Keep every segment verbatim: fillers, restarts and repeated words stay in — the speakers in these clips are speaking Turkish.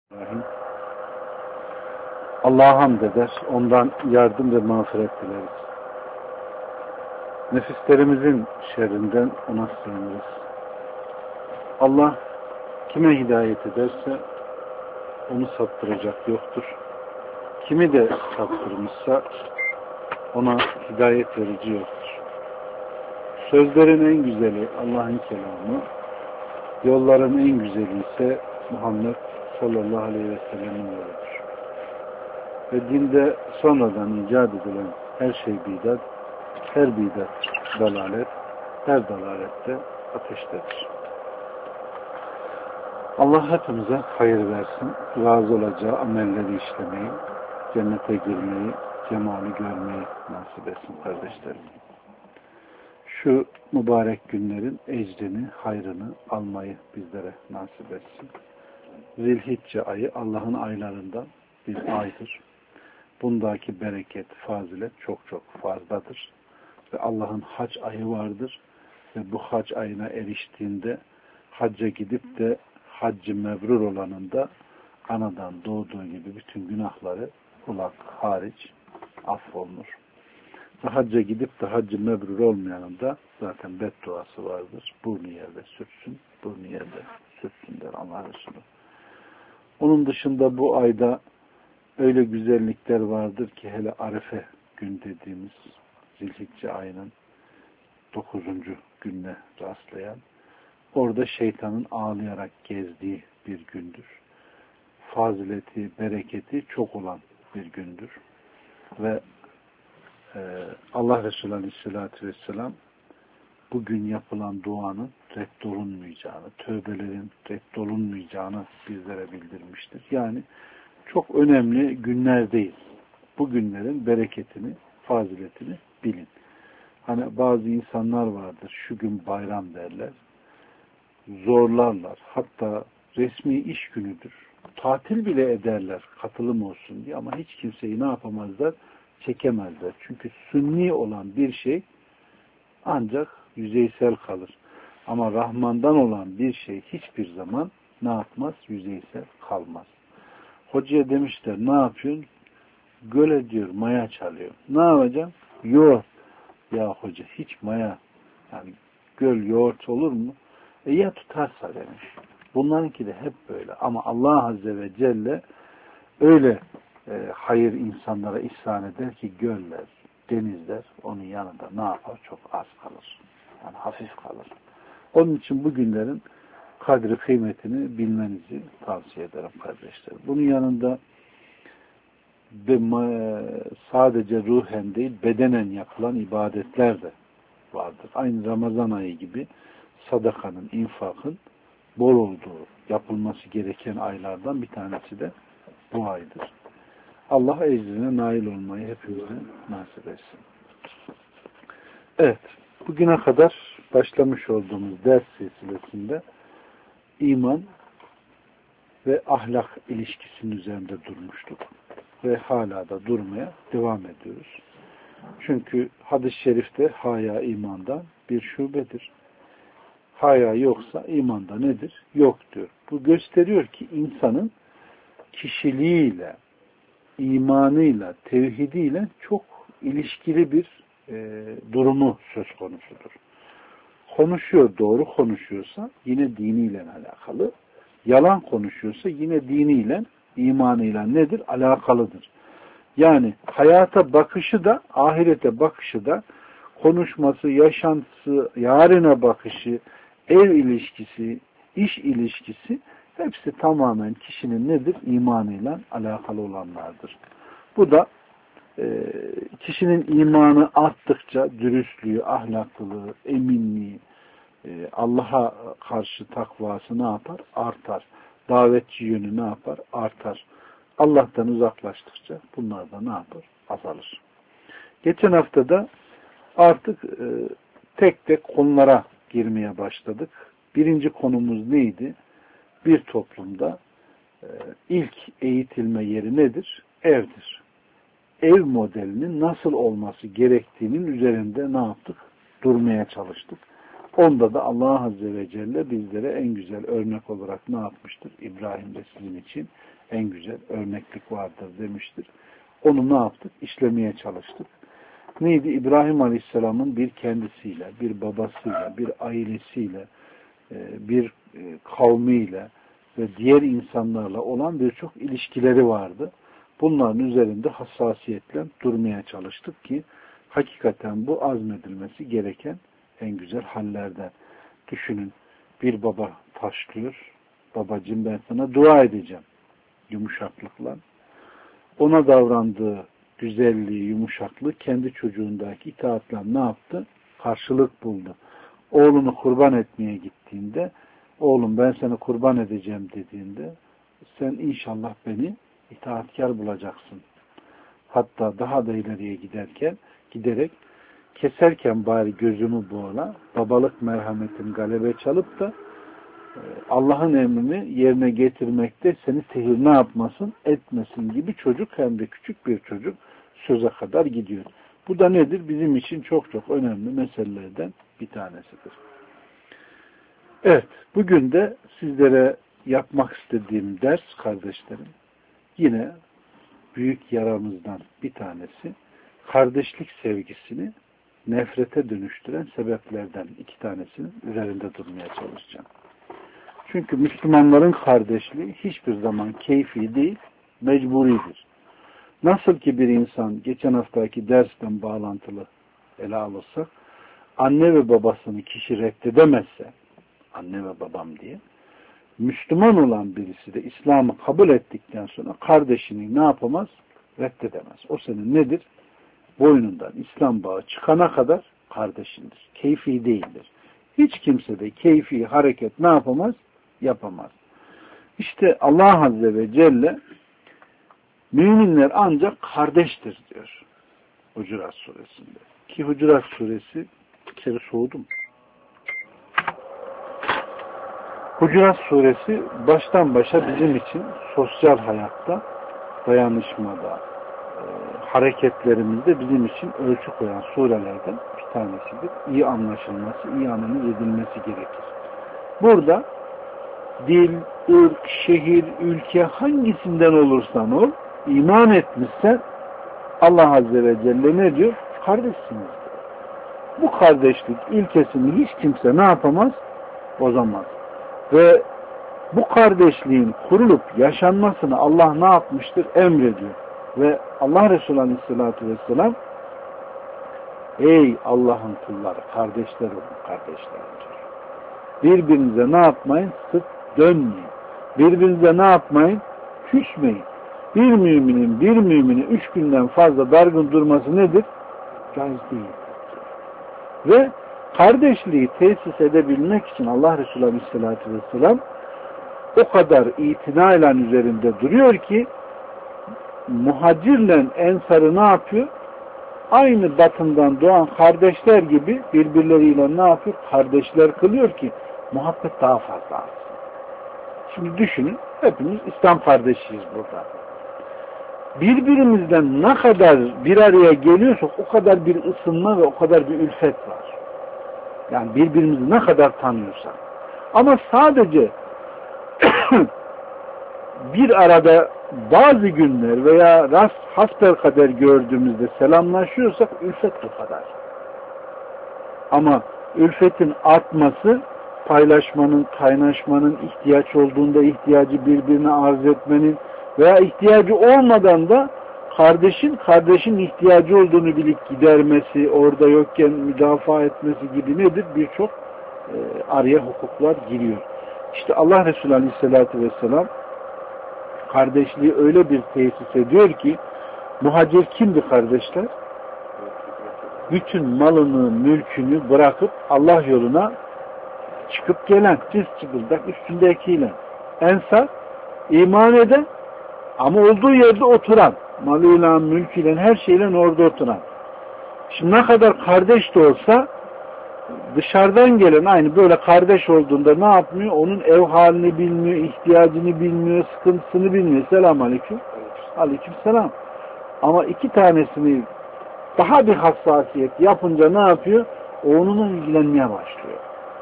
Bismillahirrahmanirrahim. Allah'a hamd eder, ondan yardım ve mağfiret dileriz. Nefislerimizin şerrinden ona sığınırız. Allah kime hidayet ederse onu saptıracak yoktur. Kimi de saptırmışsa ona hidayet verici yoktur. Sözlerin en güzeli Allah'ın kelamı, yolların en güzeli ise Muhammed sallallahu aleyhi ve sellem'in yoludur. Ve dinde sonradan icat edilen her şey bidat, her bidat dalalet, her dalalette ateştedir. Allah hepimize hayır versin, razı olacağı amelleri işlemeyi, cennete girmeyi, cemali görmeyi nasip etsin kardeşlerim. Şu mübarek günlerin ecrini, hayrını almayı bizlere nasip etsin. Zilhicce ayı Allah'ın aylarından bir aydır. Bundaki bereket, fazilet çok çok fazladır. Ve Allah'ın hac ayı vardır. Ve bu hac ayına eriştiğinde hacca gidip de haccı mebrur olanında anadan doğduğu gibi bütün günahları kulak hariç affolunur. Ve hacca gidip de haccı mebrur olmayanın da zaten bedduası vardır. Burnu yerde sürtsün, burnu yerde sürtsün der Allah Resulü. Onun dışında bu ayda öyle güzellikler vardır ki hele Arefe gün dediğimiz Zilhicce ayının dokuzuncu gününe rastlayan, orada şeytanın ağlayarak gezdiği bir gündür. Fazileti, bereketi çok olan bir gündür. Ve e, Allah Resulü Aleyhisselatü Vesselam bugün yapılan duanın reddolunmayacağını, tövbelerin reddolunmayacağını bizlere bildirmiştir. Yani çok önemli günlerdeyiz. Bu günlerin bereketini, faziletini bilin. Hani bazı insanlar vardır, şu gün bayram derler, zorlarlar. Hatta resmi iş günüdür. Tatil bile ederler, katılım olsun diye, ama hiç kimseyi ne yapamazlar? Çekemezler. Çünkü sünni olan bir şey ancak yüzeysel kalır. Ama Rahman'dan olan bir şey hiçbir zaman ne yapmaz? Yüzeysel kalmaz. Hocaya demişler, ne yapıyorsun? Göle diyor, maya çalıyor. Ne yapacağım? Yoğurt. Ya hoca, hiç maya, yani göl yoğurt olur mu? E ya tutarsa demiş. Bunlarınki de hep böyle. Ama Allah Azze ve Celle öyle e, hayır insanlara ihsan eder ki göller, denizler onun yanında ne yapar? Çok az kalır. Yani hafif kalır. Onun için bu günlerin kadri kıymetini bilmenizi tavsiye ederim kardeşler. Bunun yanında sadece ruhen değil, bedenen yapılan ibadetler de vardır. Aynı Ramazan ayı gibi sadakanın, infakın bol olduğu, yapılması gereken aylardan bir tanesi de bu aydır. Allah ecrine nail olmayı hepimize nasip etsin. Evet, bugüne kadar başlamış olduğumuz ders silsilesinde iman ve ahlak ilişkisinin üzerinde durmuştuk. Ve hala da durmaya devam ediyoruz. Çünkü hadis-i şerifte haya imandan bir şubedir. Haya yoksa imanda nedir? Yok diyor. Bu gösteriyor ki insanın kişiliğiyle, imanıyla, tevhidiyle çok ilişkili bir e, durumu söz konusudur. Konuşuyor, doğru konuşuyorsa yine diniyle alakalı. Yalan konuşuyorsa yine diniyle, imanıyla nedir? Alakalıdır. Yani hayata bakışı da, ahirete bakışı da, konuşması, yaşantısı, yarına bakışı, ev ilişkisi, iş ilişkisi hepsi tamamen kişinin nedir? İmanıyla alakalı olanlardır. Bu da e, kişinin imanı arttıkça dürüstlüğü, ahlaklılığı, eminliği, e, Allah'a karşı takvası ne yapar? Artar. Davetçi yönü ne yapar? Artar. Allah'tan uzaklaştıkça bunlar da ne yapar? Azalır. Geçen hafta da artık e, tek tek konulara girmeye başladık. Birinci konumuz neydi? Bir toplumda e, ilk eğitilme yeri nedir? Evdir. Ev modelinin nasıl olması gerektiğinin üzerinde ne yaptık? Durmaya çalıştık. Onda da Allah Azze ve Celle bizlere en güzel örnek olarak ne yapmıştır? İbrahim'de sizin için en güzel örneklik vardır demiştir. Onu ne yaptık? İşlemeye çalıştık. Neydi? İbrahim Aleyhisselam'ın bir kendisiyle, bir babasıyla, bir ailesiyle, bir kavmiyle ve diğer insanlarla olan birçok ilişkileri vardı. Bunların üzerinde hassasiyetle durmaya çalıştık ki hakikaten bu azmedilmesi gereken en güzel hallerden. Düşünün, bir baba taşlıyor. Babacığım ben sana dua edeceğim. Yumuşaklıkla. Ona davrandığı güzelliği, yumuşaklığı kendi çocuğundaki itaatla ne yaptı? Karşılık buldu. Oğlunu kurban etmeye gittiğinde, oğlum ben seni kurban edeceğim dediğinde, sen inşallah beni itaatkar bulacaksın. Hatta daha da ileriye giderken, giderek keserken bari gözümü boğla, babalık merhametin galebe çalıp da Allah'ın emrini yerine getirmekte seni tehir ne yapmasın, etmesin gibi çocuk, hem de küçük bir çocuk söze kadar gidiyor. Bu da nedir? Bizim için çok çok önemli meselelerden bir tanesidir. Evet, bugün de sizlere yapmak istediğim ders kardeşlerim, yine büyük yaramızdan bir tanesi, kardeşlik sevgisini nefrete dönüştüren sebeplerden iki tanesinin üzerinde durmaya çalışacağım. Çünkü Müslümanların kardeşliği hiçbir zaman keyfi değil, mecburidir. Nasıl ki bir insan, geçen haftaki dersten bağlantılı ele alırsak, anne ve babasını kişi reddedemezse, anne ve babam diye, Müslüman olan birisi de İslam'ı kabul ettikten sonra kardeşini ne yapamaz? Reddedemez. O senin nedir? Boynundan İslam bağı çıkana kadar kardeşindir. Keyfi değildir. Hiç kimse de keyfi hareket ne yapamaz? Yapamaz. İşte Allah Azze ve Celle müminler ancak kardeştir diyor Hucurat Suresinde. Ki Hucurat Suresi bir kere soğudum. Hucurat Suresi baştan başa bizim için sosyal hayatta, dayanışmada, e, hareketlerimizde bizim için ölçü koyan surelerden bir tanesidir. İyi anlaşılması, iyi analiz edilmesi gerekir. Burada dil, ırk, şehir, ülke hangisinden olursan ol, iman etmişsen Allah Azze ve Celle ne diyor? Kardeşsiniz diyor. Bu kardeşlik ilkesini hiç kimse ne yapamaz? Bozamaz. Ve bu kardeşliğin kurulup yaşanmasını Allah ne yapmıştır? Emrediyor. Ve Allah Resulü Aleyhisselatü Vesselam ey Allah'ın kulları, kardeşler olun, kardeşler diyor. Birbirinize ne yapmayın? Sık dönmeyin. Birbirinize ne yapmayın? Küsmeyin. Bir müminin bir mümini üç günden fazla dargın durması nedir? Caiz değil. Ve kardeşliği tesis edebilmek için Allah Resulü Aleyhisselatü Vesselam o kadar itinayla üzerinde duruyor ki muhacirle ensarı ne yapıyor? Aynı batından doğan kardeşler gibi birbirleriyle ne yapıyor? Kardeşler kılıyor ki muhabbet daha fazla artsın. Şimdi düşünün, hepimiz İslam kardeşiyiz burada. Birbirimizden ne kadar bir araya geliyorsak o kadar bir ısınma ve o kadar bir ülfet var. Yani birbirimizi ne kadar tanıyorsak. Ama sadece bir arada bazı günler veya rast hasbelkader gördüğümüzde selamlaşıyorsak ülfet bu kadar. Ama ülfetin artması paylaşmanın, kaynaşmanın, ihtiyaç olduğunda ihtiyacı birbirine arz etmenin veya ihtiyacı olmadan da kardeşin, kardeşin ihtiyacı olduğunu bilip gidermesi, orada yokken müdafaa etmesi gibi nedir? Birçok e, araya hukuklar giriyor. İşte Allah Resulü Aleyhisselatü Vesselam kardeşliği öyle bir tesis ediyor ki muhacir kimdi kardeşler? Bütün malını, mülkünü bırakıp Allah yoluna çıkıp gelen, cız çıkıldak üstündekiyle. Ensar, iman eden ama olduğu yerde oturan, malıyla, mülküyle, her şeyle orada oturan. Şimdi ne kadar kardeş de olsa dışarıdan gelen aynı böyle kardeş olduğunda ne yapmıyor? Onun ev halini bilmiyor, ihtiyacını bilmiyor, sıkıntısını bilmiyor. Selamun aleyküm. Aleyküm selam. Ama iki tanesini daha bir hassasiyet yapınca ne yapıyor? O onunla ilgilenmeye başlıyor.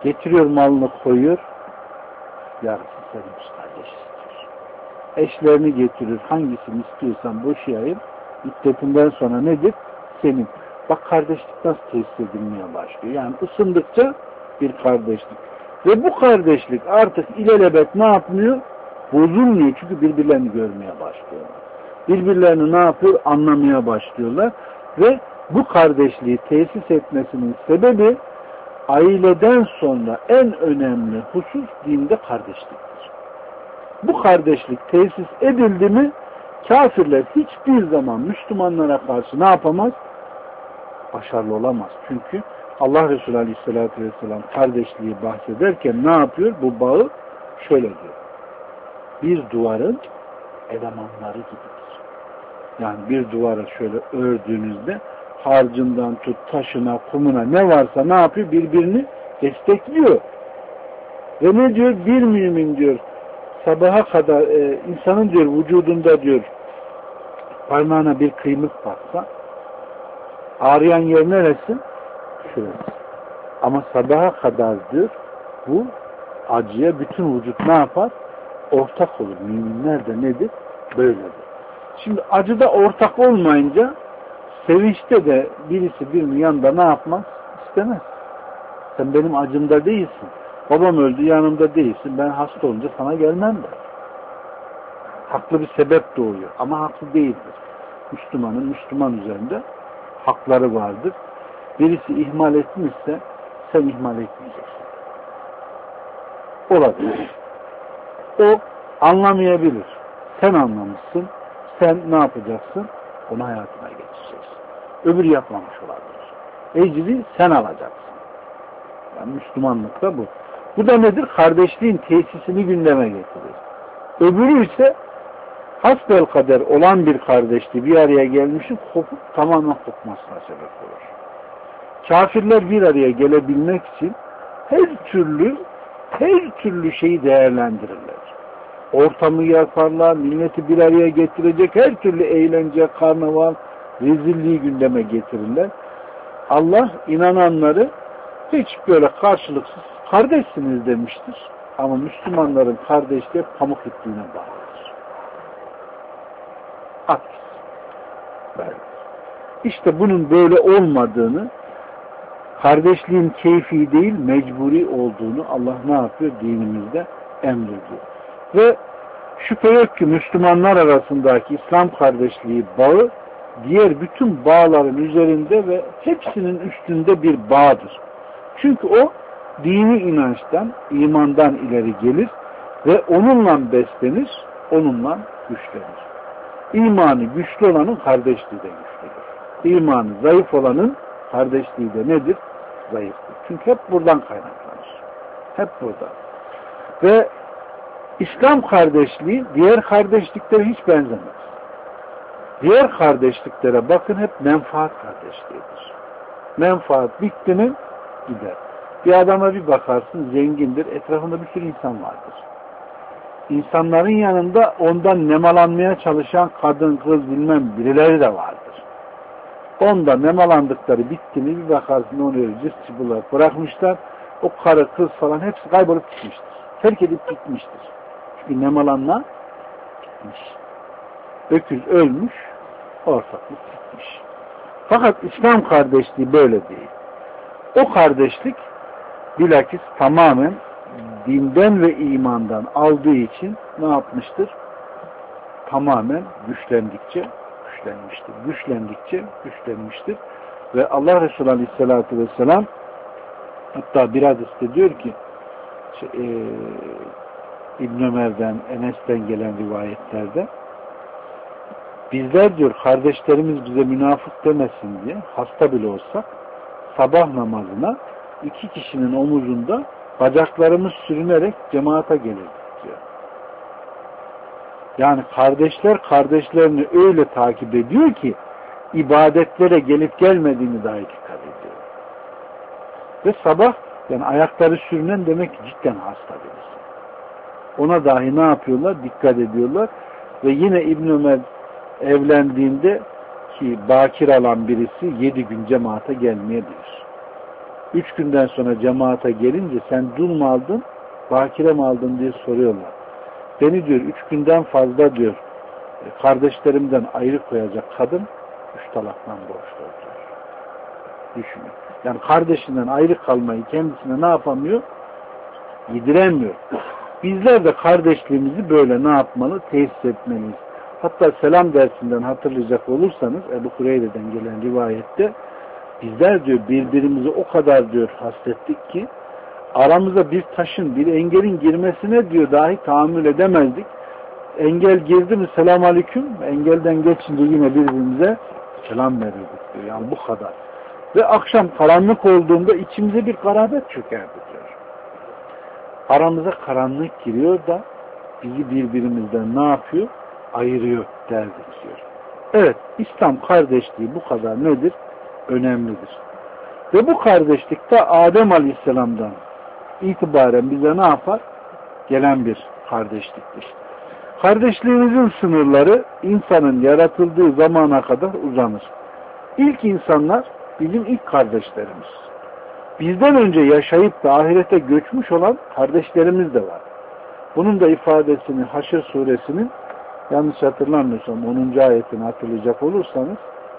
Getiriyor malını koyuyor. Yarısı seninmiş kardeş istiyor. Eşlerini getirir. Hangisini istiyorsan boşayayım. İddetinden sonra nedir? Senin. Bak kardeşlik nasıl tesis edilmeye başlıyor. Yani ısındıkça bir kardeşlik. Ve bu kardeşlik artık ilelebet ne yapmıyor? Bozulmuyor. Çünkü birbirlerini görmeye başlıyorlar. Birbirlerini ne yapıyor? Anlamaya başlıyorlar. Ve bu kardeşliği tesis etmesinin sebebi aileden sonra en önemli husus dinde kardeşliktir. Bu kardeşlik tesis edildi mi kafirler hiçbir zaman Müslümanlara karşı ne yapamaz? Başarılı olamaz. Çünkü Allah Resulü Aleyhisselatü Vesselam kardeşliği bahsederken ne yapıyor? Bu bağı şöyle diyor. Bir duvarın elemanları gibidir. Yani bir duvarı şöyle ördüğünüzde harcından tut, taşına, kumuna ne varsa ne yapıyor? Birbirini destekliyor. Ve ne diyor? Bir mümin diyor sabaha kadar e, insanın diyor vücudunda diyor parmağına bir kıymık baksa ağrıyan yer neresi? Şurası. Ama sabaha kadar diyor bu acıya bütün vücut ne yapar? Ortak olur. Müminler de nedir? Böyledir. Şimdi acıda ortak olmayınca sevinçte de birisi birinin yanında ne yapmaz? İstemez. Sen benim acımda değilsin. Babam öldü yanımda değilsin. Ben hasta olunca sana gelmem de. Haklı bir sebep doğuyor. Ama haklı değildir. Müslümanın Müslüman üzerinde hakları vardır. Birisi ihmal etmişse sen ihmal etmeyeceksin. Olabilir. O anlamayabilir. Sen anlamışsın. Sen ne yapacaksın? Onu hayatına geçireceksin. Öbürü yapmamış olabilir. Ecri sen alacaksın. Yani Müslümanlıkta bu. Bu da nedir? Kardeşliğin tesisini gündeme getirir. Öbürü ise hasbelkader olan bir kardeşliği bir araya gelmişin kopup tamamen kopmasına sebep olur. Kafirler bir araya gelebilmek için her türlü her türlü şeyi değerlendirirler. Ortamı yaparlar, milleti bir araya getirecek her türlü eğlence, karnaval, rezilliği gündeme getirirler. Allah inananları hiç böyle karşılıksız kardeşsiniz demiştir. Ama Müslümanların kardeşliği pamuk ipliğine bağlıdır. Aks. Böyle. İşte bunun böyle olmadığını, kardeşliğin keyfi değil, mecburi olduğunu Allah ne yapıyor? Dinimizde emrediyor. Ve şüphe yok ki Müslümanlar arasındaki İslam kardeşliği bağı diğer bütün bağların üzerinde ve hepsinin üstünde bir bağdır. Çünkü o dini inançtan, imandan ileri gelir ve onunla beslenir, onunla güçlenir. İmanı güçlü olanın kardeşliği de güçlüdür. İmanı zayıf olanın kardeşliği de nedir? Zayıftır. Çünkü hep buradan kaynaklanır. Hep burada. Ve İslam kardeşliği diğer kardeşliklere hiç benzemez. Diğer kardeşliklere bakın hep menfaat kardeşliğidir. Menfaat bitti mi gider. Bir adama bir bakarsın zengindir, etrafında bir sürü insan vardır. İnsanların yanında ondan nemalanmaya çalışan kadın, kız bilmem birileri de vardır. Onda nemalandıkları bitti mi bir bakarsın onu öyle cıs bırakmışlar. O karı, kız falan hepsi kaybolup gitmiştir. Terk edip gitmiştir. Çünkü nemalanma gitmiş. Öküz ölmüş, ortaklık gitmiş. Fakat İslam kardeşliği böyle değil. O kardeşlik bilakis tamamen dinden ve imandan aldığı için ne yapmıştır? Tamamen güçlendikçe güçlenmiştir. Güçlendikçe güçlenmiştir. Ve Allah Resulü Aleyhisselatü Vesselam hatta bir hadiste diyor ki şey, e, İbn Ömer'den, Enes'ten gelen rivayetlerde bizler diyor kardeşlerimiz bize münafık demesin diye hasta bile olsak sabah namazına iki kişinin omuzunda bacaklarımız sürünerek cemaate gelirdik diyor. Yani kardeşler kardeşlerini öyle takip ediyor ki ibadetlere gelip gelmediğini dahi dikkat ediyor. Ve sabah yani ayakları sürünen demek ki cidden hasta birisi. Ona dahi ne yapıyorlar? Dikkat ediyorlar. Ve yine İbn Ömer evlendiğinde ki bakir alan birisi yedi gün cemaate gelmeyebilir. Üç günden sonra cemaate gelince sen dul mu aldın, bakire mi aldın diye soruyorlar. Beni diyor üç günden fazla diyor kardeşlerimden ayrı koyacak kadın üç talaktan borçlu diyor. Düşünün. Yani kardeşinden ayrı kalmayı kendisine ne yapamıyor? Yediremiyor. Bizler de kardeşliğimizi böyle ne yapmalı? Tesis etmeliyiz. Hatta selam dersinden hatırlayacak olursanız Ebu Hureyre'den gelen rivayette bizler diyor birbirimizi o kadar diyor hasrettik ki aramıza bir taşın, bir engelin girmesine diyor dahi tahammül edemezdik. Engel girdi mi selam aleyküm, engelden geçince yine birbirimize selam verirdik diyor. Yani bu kadar. Ve akşam karanlık olduğunda içimize bir garabet çökerdi diyor. Aramıza karanlık giriyor da bizi birbirimizden ne yapıyor? Ayırıyor derdik diyor. Evet, İslam kardeşliği bu kadar nedir? Önemlidir. Ve bu kardeşlikte Adem Aleyhisselam'dan itibaren bize ne yapar? Gelen bir kardeşliktir. Kardeşliğimizin sınırları insanın yaratıldığı zamana kadar uzanır. İlk insanlar bizim ilk kardeşlerimiz. Bizden önce yaşayıp da ahirete göçmüş olan kardeşlerimiz de var. Bunun da ifadesini Haşr suresinin yanlış hatırlamıyorsam onuncu ayetini hatırlayacak olursanız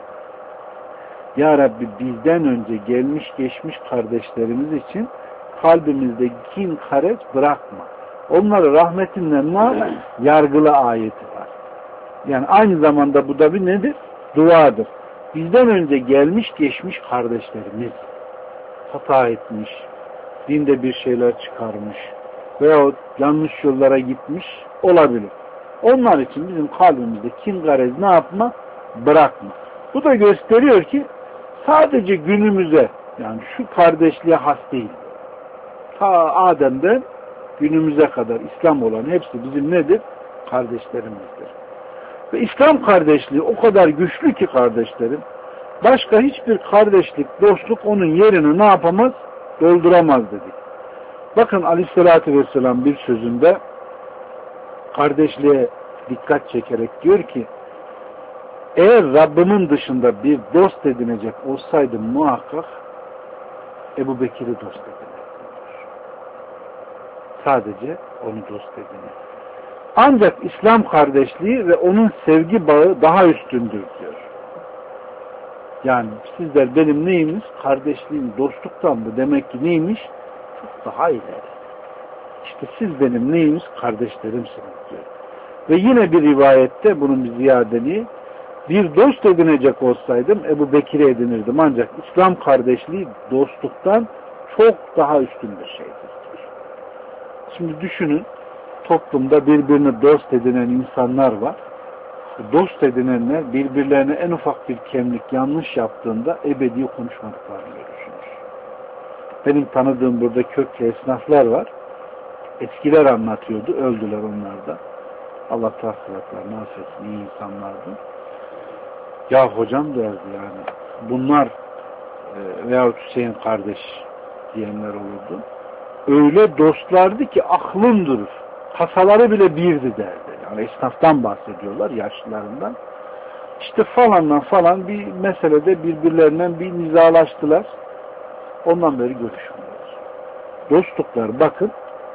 Ya Rabbi bizden önce gelmiş geçmiş kardeşlerimiz için kalbimizde kin karet bırakma. Onları rahmetinden ne yargıla ayeti var. Yani aynı zamanda bu da bir nedir? Duadır. Bizden önce gelmiş geçmiş kardeşlerimiz hata etmiş, dinde bir şeyler çıkarmış veyahut yanlış yollara gitmiş olabilir. Onlar için bizim kalbimizde kin garez ne yapma? Bırakma. Bu da gösteriyor ki sadece günümüze yani şu kardeşliğe has değil. Ta Adem'den günümüze kadar İslam olan hepsi bizim nedir? Kardeşlerimizdir. Ve İslam kardeşliği o kadar güçlü ki kardeşlerim, başka hiçbir kardeşlik, dostluk onun yerini ne yapamaz? Dolduramaz dedik. Bakın Aleyhisselatü Vesselam bir sözünde kardeşliğe dikkat çekerek diyor ki eğer Rabbimin dışında bir dost edinecek olsaydım muhakkak Ebu Bekir'i dost edinirdim. Sadece onu dost edinir. Ancak İslam kardeşliği ve onun sevgi bağı daha üstündür diyor. Yani sizler benim neyimiz? Kardeşliğim dostluktan mı? Demek ki neymiş? Çok daha ileri. İşte siz benim neyimiz? Kardeşlerimsiniz diyor. Ve yine bir rivayette bunun bir ziyadeliği bir dost edinecek olsaydım Ebu Bekir'i edinirdim. Ancak İslam kardeşliği dostluktan çok daha üstün bir şeydir. Şimdi düşünün toplumda birbirini dost edinen insanlar var. Dost edinenler birbirlerine en ufak bir kemlik yanlış yaptığında ebedi konuşmadıklarını görürsünüz. Benim tanıdığım burada köklü esnaflar var. Eskiler anlatıyordu. Öldüler onlar da. Allah tahsilatlarını affetsin. İyi insanlardı. Ya hocam derdi yani. Bunlar e, veyahut Hüseyin kardeş diyenler olurdu. Öyle dostlardı ki aklın durur. Kasaları bile birdi derdi. Yani esnaftan bahsediyorlar, yaşlılarından. İşte falanla falan bir meselede birbirlerinden bir nizalaştılar. Ondan beri görüşmüyorlar. Dostluklar bakın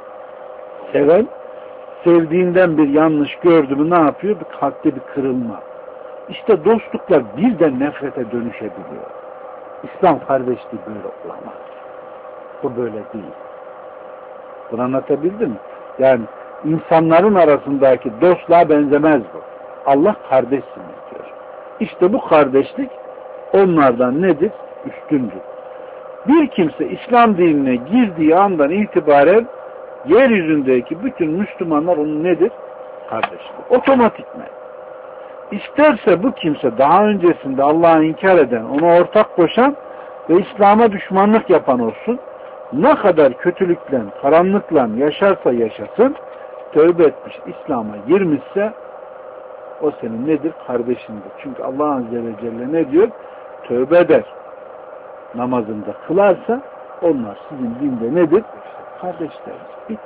seven sevdiğinden bir yanlış gördü mü ne yapıyor? Bir kalpte bir kırılma. İşte dostluklar birden nefrete dönüşebiliyor. İslam kardeşliği böyle olamaz. Bu böyle değil. Bunu anlatabildim mi? Yani insanların arasındaki dostluğa benzemez bu. Allah kardeşsiniz diyor. İşte bu kardeşlik onlardan nedir? Üstündür. Bir kimse İslam dinine girdiği andan itibaren yeryüzündeki bütün Müslümanlar onun nedir? Kardeşlik. Otomatikmen. İsterse bu kimse daha öncesinde Allah'ı inkar eden, ona ortak koşan ve İslam'a düşmanlık yapan olsun, ne kadar kötülükle, karanlıkla yaşarsa yaşasın, tövbe etmiş, İslam'a girmişse o senin nedir? Kardeşindir. Çünkü Allah Azze ve Celle ne diyor? Tövbe eder. Namazında kılarsa onlar sizin dinde nedir? Kardeşleriniz. Bitti.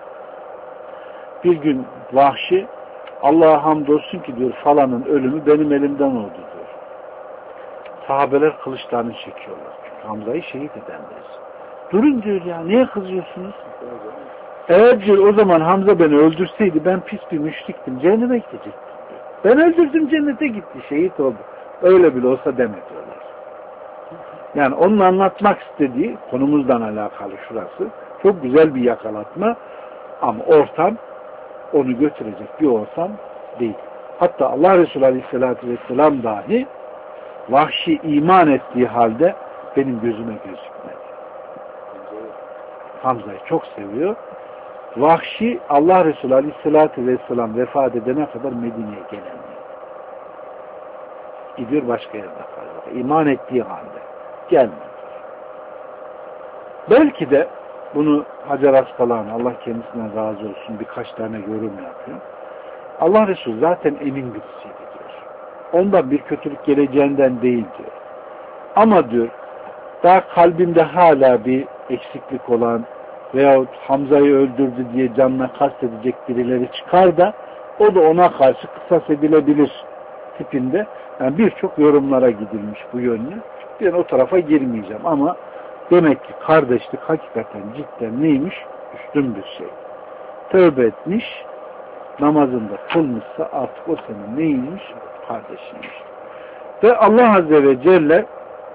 Bir gün Vahşi Allah'a hamdolsun ki diyor falanın ölümü benim elimden oldu diyor. Sahabeler kılıçlarını çekiyorlar. Çünkü Hamza'yı şehit edenler. Durun diyor ya, niye kızıyorsunuz? Eğer diyor o zaman Hamza beni öldürseydi ben pis bir müşriktim, cehenneme gidecektim diyor. Ben öldürdüm, cennete gitti, şehit oldu. Öyle bile olsa deme diyorlar. Yani onun anlatmak istediği konumuzdan alakalı şurası. Çok güzel bir yakalatma ama ortam onu götürecek bir ortam değil. Hatta Allah Resulü Aleyhisselatü Vesselam dahi Vahşi iman ettiği halde benim gözüme gözükmedi. Hamza'yı çok seviyor. Vahşi Allah Resulü Aleyhisselatü Vesselam vefat edene kadar Medine'ye gelemiyor. Gidiyor başka yerde kalıyor. İman ettiği halde gelmedi. Belki de bunu Hacer Askalani, Allah kendisinden razı olsun, birkaç tane yorum yapıyor. Allah Resulü zaten emin birisiydi diyor. Ondan bir kötülük geleceğinden değil diyor. Ama diyor daha kalbimde hala bir eksiklik olan veyahut Hamza'yı öldürdü diye canına kastedecek birileri çıkar da o da ona karşı kısas edilebilir tipinde. Yani birçok yorumlara gidilmiş bu yönlü. Ben o tarafa girmeyeceğim ama demek ki kardeşlik hakikaten cidden neymiş? Üstün bir şey. Tövbe etmiş, namazında kılmışsa artık o senin neymiş? Kardeşiymiş. Ve Allah Azze ve Celle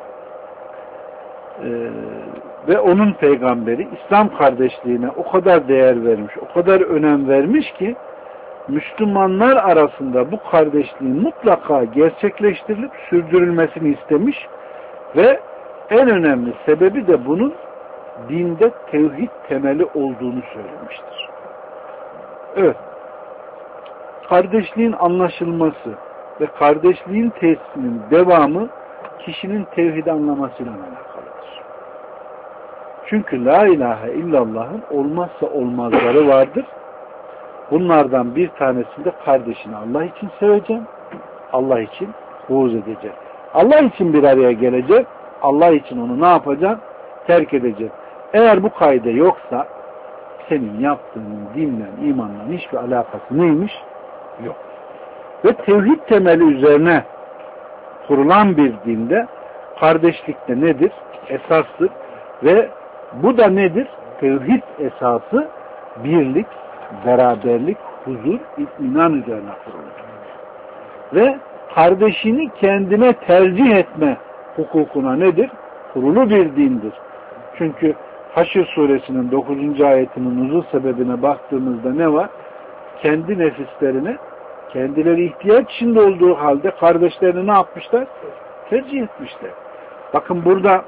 e, ve onun peygamberi İslam kardeşliğine o kadar değer vermiş, o kadar önem vermiş ki Müslümanlar arasında bu kardeşliğin mutlaka gerçekleştirilip sürdürülmesini istemiş ve en önemli sebebi de bunun dinde tevhid temeli olduğunu söylemiştir. Evet. Kardeşliğin anlaşılması ve kardeşliğin tesisinin devamı kişinin tevhidi anlamasıyla alakalıdır. Çünkü la ilahe illallah'ın olmazsa olmazları vardır. Bunlardan bir tanesinde kardeşini Allah için seveceksin, Allah için buğz edeceksin. Allah için bir araya gelecek, Allah için onu ne yapacaksın? Terk edeceksin. Eğer bu kaide yoksa senin yaptığının dinle, imanla hiçbir alakası neymiş? Yok. Ve tevhid temeli üzerine kurulan bir dinde kardeşlik de nedir? Esastır. Ve bu da nedir? Tevhid esası birlik, beraberlik, huzur, itminan üzerine kurulur. Ve kardeşini kendine tercih etme hukukuna nedir? Kurulu bir dindir. Çünkü Haşr suresinin dokuzuncu ayetinin nuzul sebebine baktığımızda ne var? Kendi nefislerine, kendileri ihtiyaç içinde olduğu halde kardeşlerini ne yapmışlar? Tercih etmişler. Bakın burada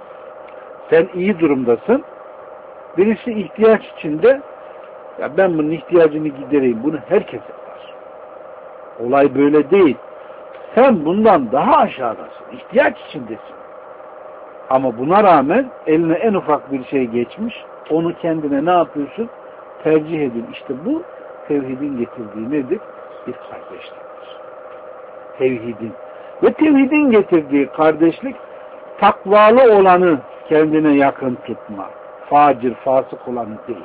sen iyi durumdasın. Birisi ihtiyaç içinde, ya ben bunun ihtiyacını gidereyim. Bunu herkes yapar. Olay böyle değil. Sen bundan daha aşağıdasın. İhtiyaç içindesin. Ama buna rağmen eline en ufak bir şey geçmiş. Onu kendine ne yapıyorsun? Tercih edin. İşte bu tevhidin getirdiği nedir? Bir kardeşliktir. Tevhidin. Ve tevhidin getirdiği kardeşlik takvalı olanı kendine yakın tutma. Facir, fasık olanı değil.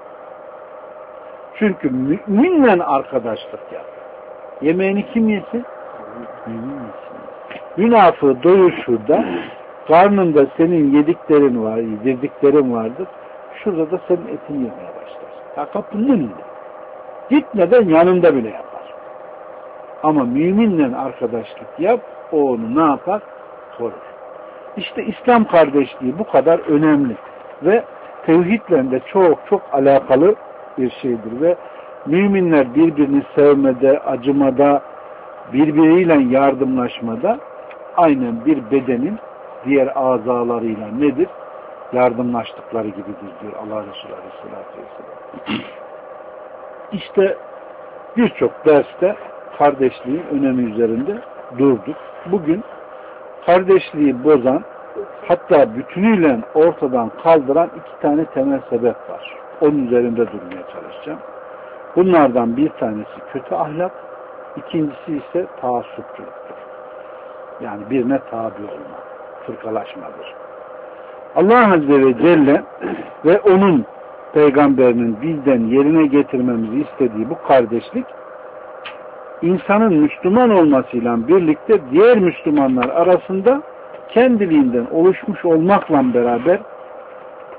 Çünkü müminle arkadaşlık yap. Yemeğini kim yesin? Mümin yesin. Münafığı doyur şurada. Karnında senin yediklerin var, yedirdiklerin vardır. Şurada da senin etini yemeye başlar. Ya kapının önünde. Gitmeden yanında bile yapar. Ama müminle arkadaşlık yap, o onu ne yapar? Korur. İşte İslam kardeşliği bu kadar önemli ve tevhidle de çok çok alakalı bir şeydir ve müminler birbirini sevmede, acımada, birbiriyle yardımlaşmada aynen bir bedenin diğer azalarıyla nedir? Yardımlaştıkları gibidir diyor Allah Resulü Aleyhisselatü Vesselam. İşte birçok derste kardeşliğin önemi üzerinde durduk. Bugün kardeşliği bozan, hatta bütünüyle ortadan kaldıran iki tane temel sebep var. Onun üzerinde durmaya çalışacağım. Bunlardan bir tanesi kötü ahlak, ikincisi ise taassupçuluktur. Yani birine tabi olma, fırkalaşmadır. Allah Azze ve Celle ve onun peygamberinin bizden yerine getirmemizi istediği bu kardeşlik, insanın Müslüman olmasıyla birlikte diğer Müslümanlar arasında kendiliğinden oluşmuş olmakla beraber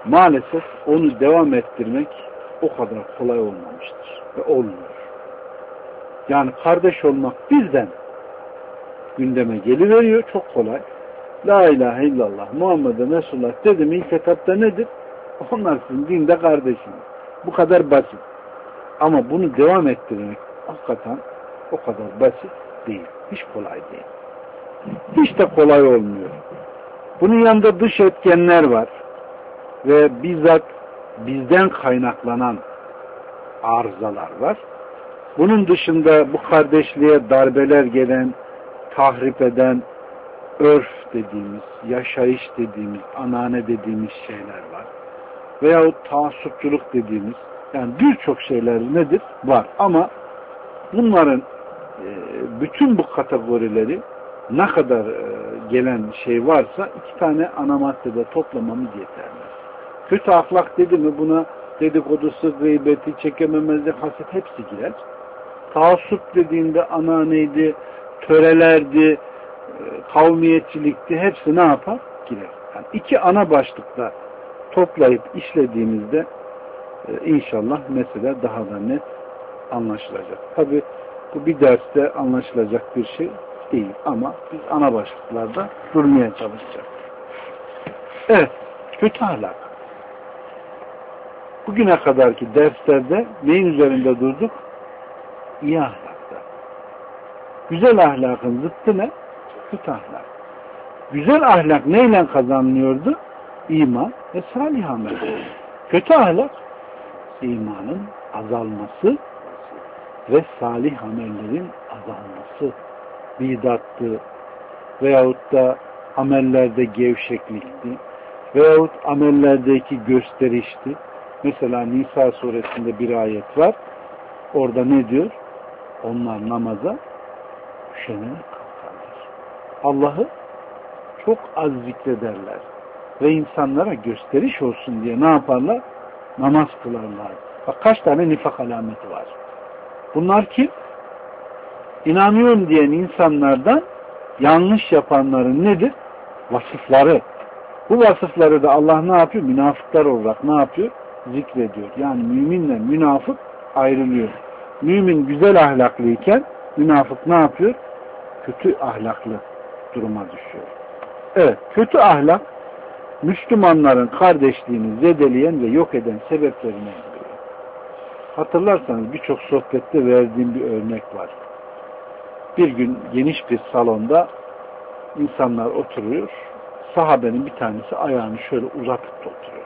maalesef onu devam ettirmek o kadar kolay olmamıştır ve olmuyor. Yani kardeş olmak birden gündeme geliveriyor, çok kolay. La ilahe illallah Muhammed'e Resulullah dedi mi ilk etapta nedir? Onlar sizin dinde kardeşiniz. Bu kadar basit. Ama bunu devam ettirmek hakikaten o kadar basit değil. Hiç kolay değil. Hiç de kolay olmuyor. Bunun yanında dış etkenler var. Ve bizzat bizden kaynaklanan arızalar var. Bunun dışında bu kardeşliğe darbeler gelen, tahrip eden, örf dediğimiz, yaşayış dediğimiz, anane dediğimiz şeyler var. Veyahut taassupçuluk dediğimiz, yani birçok şeyler nedir? Var. Ama bunların bütün bu kategorileri ne kadar gelen şey varsa iki tane ana maddede toplamamız yeterli. Kötü ahlak dedi mi buna dedikodusu, gıybeti, çekememezlik, haset hepsi girer. Taassup dediğinde ananeydi, törelerdi, kavmiyetçilikti, hepsi ne yapar? Girer. Yani iki ana başlıkta toplayıp işlediğimizde inşallah mesele daha da net anlaşılacak. Tabi bu bir derste anlaşılacak bir şey değil ama biz ana başlıklarda durmaya çalışacağız. Evet, kötü ahlak. Bugüne kadarki derslerde neyin üzerinde durduk? İyi ahlakta. Güzel ahlakın zıttı ne? Kötü ahlak. Güzel ahlak neyle kazanılıyordu? İman ve salih amel. Kötü ahlak imanın azalması ve salih amellerin azalması. Bidattı veyahut da amellerde gevşeklikti veyahut amellerdeki gösterişti. Mesela Nisa suresinde bir ayet var. Orada ne diyor? Onlar namaza üşenerek kalkarlar. Allah'ı çok az zikrederler. Ve insanlara gösteriş olsun diye ne yaparlar? Namaz kılarlar. Bak kaç tane nifak alameti var. Bunlar kim? İnanıyorum diyen insanlardan yanlış yapanların nedir? Vasıfları. Bu vasıfları da Allah ne yapıyor? Münafıklar olarak ne yapıyor? Zikrediyor. Yani müminle münafık ayrılıyor. Mümin güzel ahlaklıyken münafık ne yapıyor? Kötü ahlaklı duruma düşüyor. Evet, kötü ahlak Müslümanların kardeşliğini zedeleyen ve yok eden sebeplerine giriyor. Hatırlarsanız birçok sohbette verdiğim bir örnek var. Bir gün geniş bir salonda insanlar oturuyor. Sahabenin bir tanesi ayağını şöyle uzatıp da oturuyor.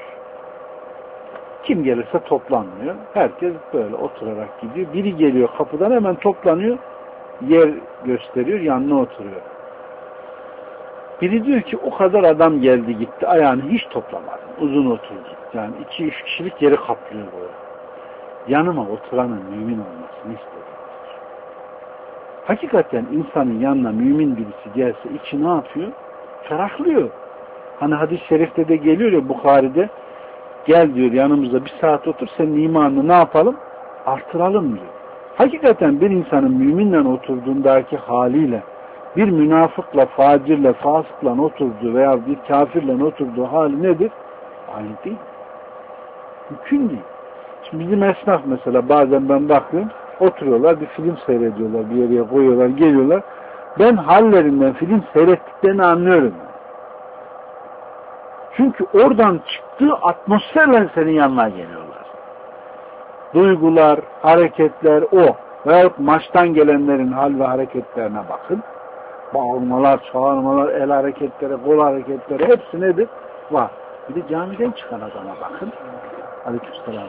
Kim gelirse toplanmıyor. Herkes böyle oturarak gidiyor. Biri geliyor kapıdan hemen toplanıyor. Yer gösteriyor, yanına oturuyor. Biri diyor ki o kadar adam geldi gitti. Ayağını hiç toplamadı. Uzun oturdu. Yani iki üç kişilik yeri kaplıyor böyle. Yanıma oturanın mümin olmasını istedim. Hakikaten insanın yanına mümin birisi gelse içi ne yapıyor? Ferahlıyor. Hani hadis-i şerifte de geliyor ya Bukhari'de, gel diyor yanımıza bir saat otur, senin imanını ne yapalım? Artıralım diyor. Hakikaten bir insanın müminle oturduğundaki haliyle bir münafıkla, facirle, fasıkla oturduğu veya bir kafirle oturduğu hali nedir? Aynı değil. Mümkün değil. Şimdi bizim esnaf mesela bazen ben bakıyorum, oturuyorlar, bir film seyrediyorlar, bir yere koyuyorlar, geliyorlar. Ben hallerinden film seyrettiklerini anlıyorum. Çünkü oradan çıktığı atmosferle senin yanına geliyorlar. Duygular, hareketler o. Veyahut maçtan gelenlerin hal ve hareketlerine bakın. Bağırmalar, çağırmalar, el hareketleri, kol hareketleri hepsi nedir? Var. Bir de camiden çıkan adama bakın. Aleykümselam.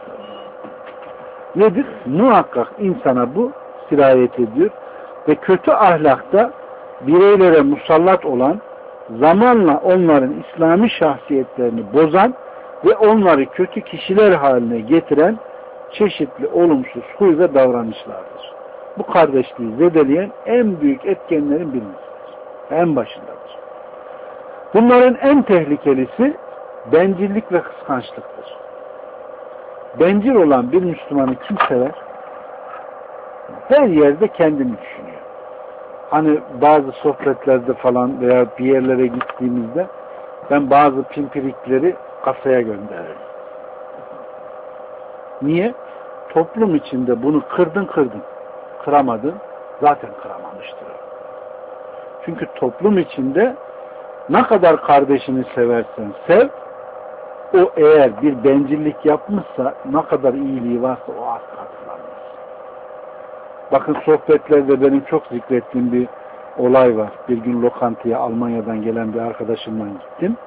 Nedir? Muhakkak insana bu sirayet ediyor. Ve kötü ahlakta bireylere musallat olan, zamanla onların İslami şahsiyetlerini bozan ve onları kötü kişiler haline getiren çeşitli olumsuz huy ve davranışlardır. Bu kardeşliği zedeleyen en büyük etkenlerin birincisidir. En başındadır. Bunların en tehlikelisi bencillik ve kıskançlıktır. Bencil olan bir Müslümanı kim sever? Her yerde kendini düşünüyor. Hani bazı sohbetlerde falan veya bir yerlere gittiğimizde ben bazı pimpirikleri kasaya gönderir. Niye? Toplum içinde bunu kırdın kırdın. Kıramadın. Zaten kıramamıştır. Çünkü toplum içinde ne kadar kardeşini seversen sev, o eğer bir bencillik yapmışsa, ne kadar iyiliği varsa o asla hatırlanmaz. Bakın sohbetlerde benim çok zikrettiğim bir olay var. Bir gün lokantaya Almanya'dan gelen bir arkadaşımla gittim.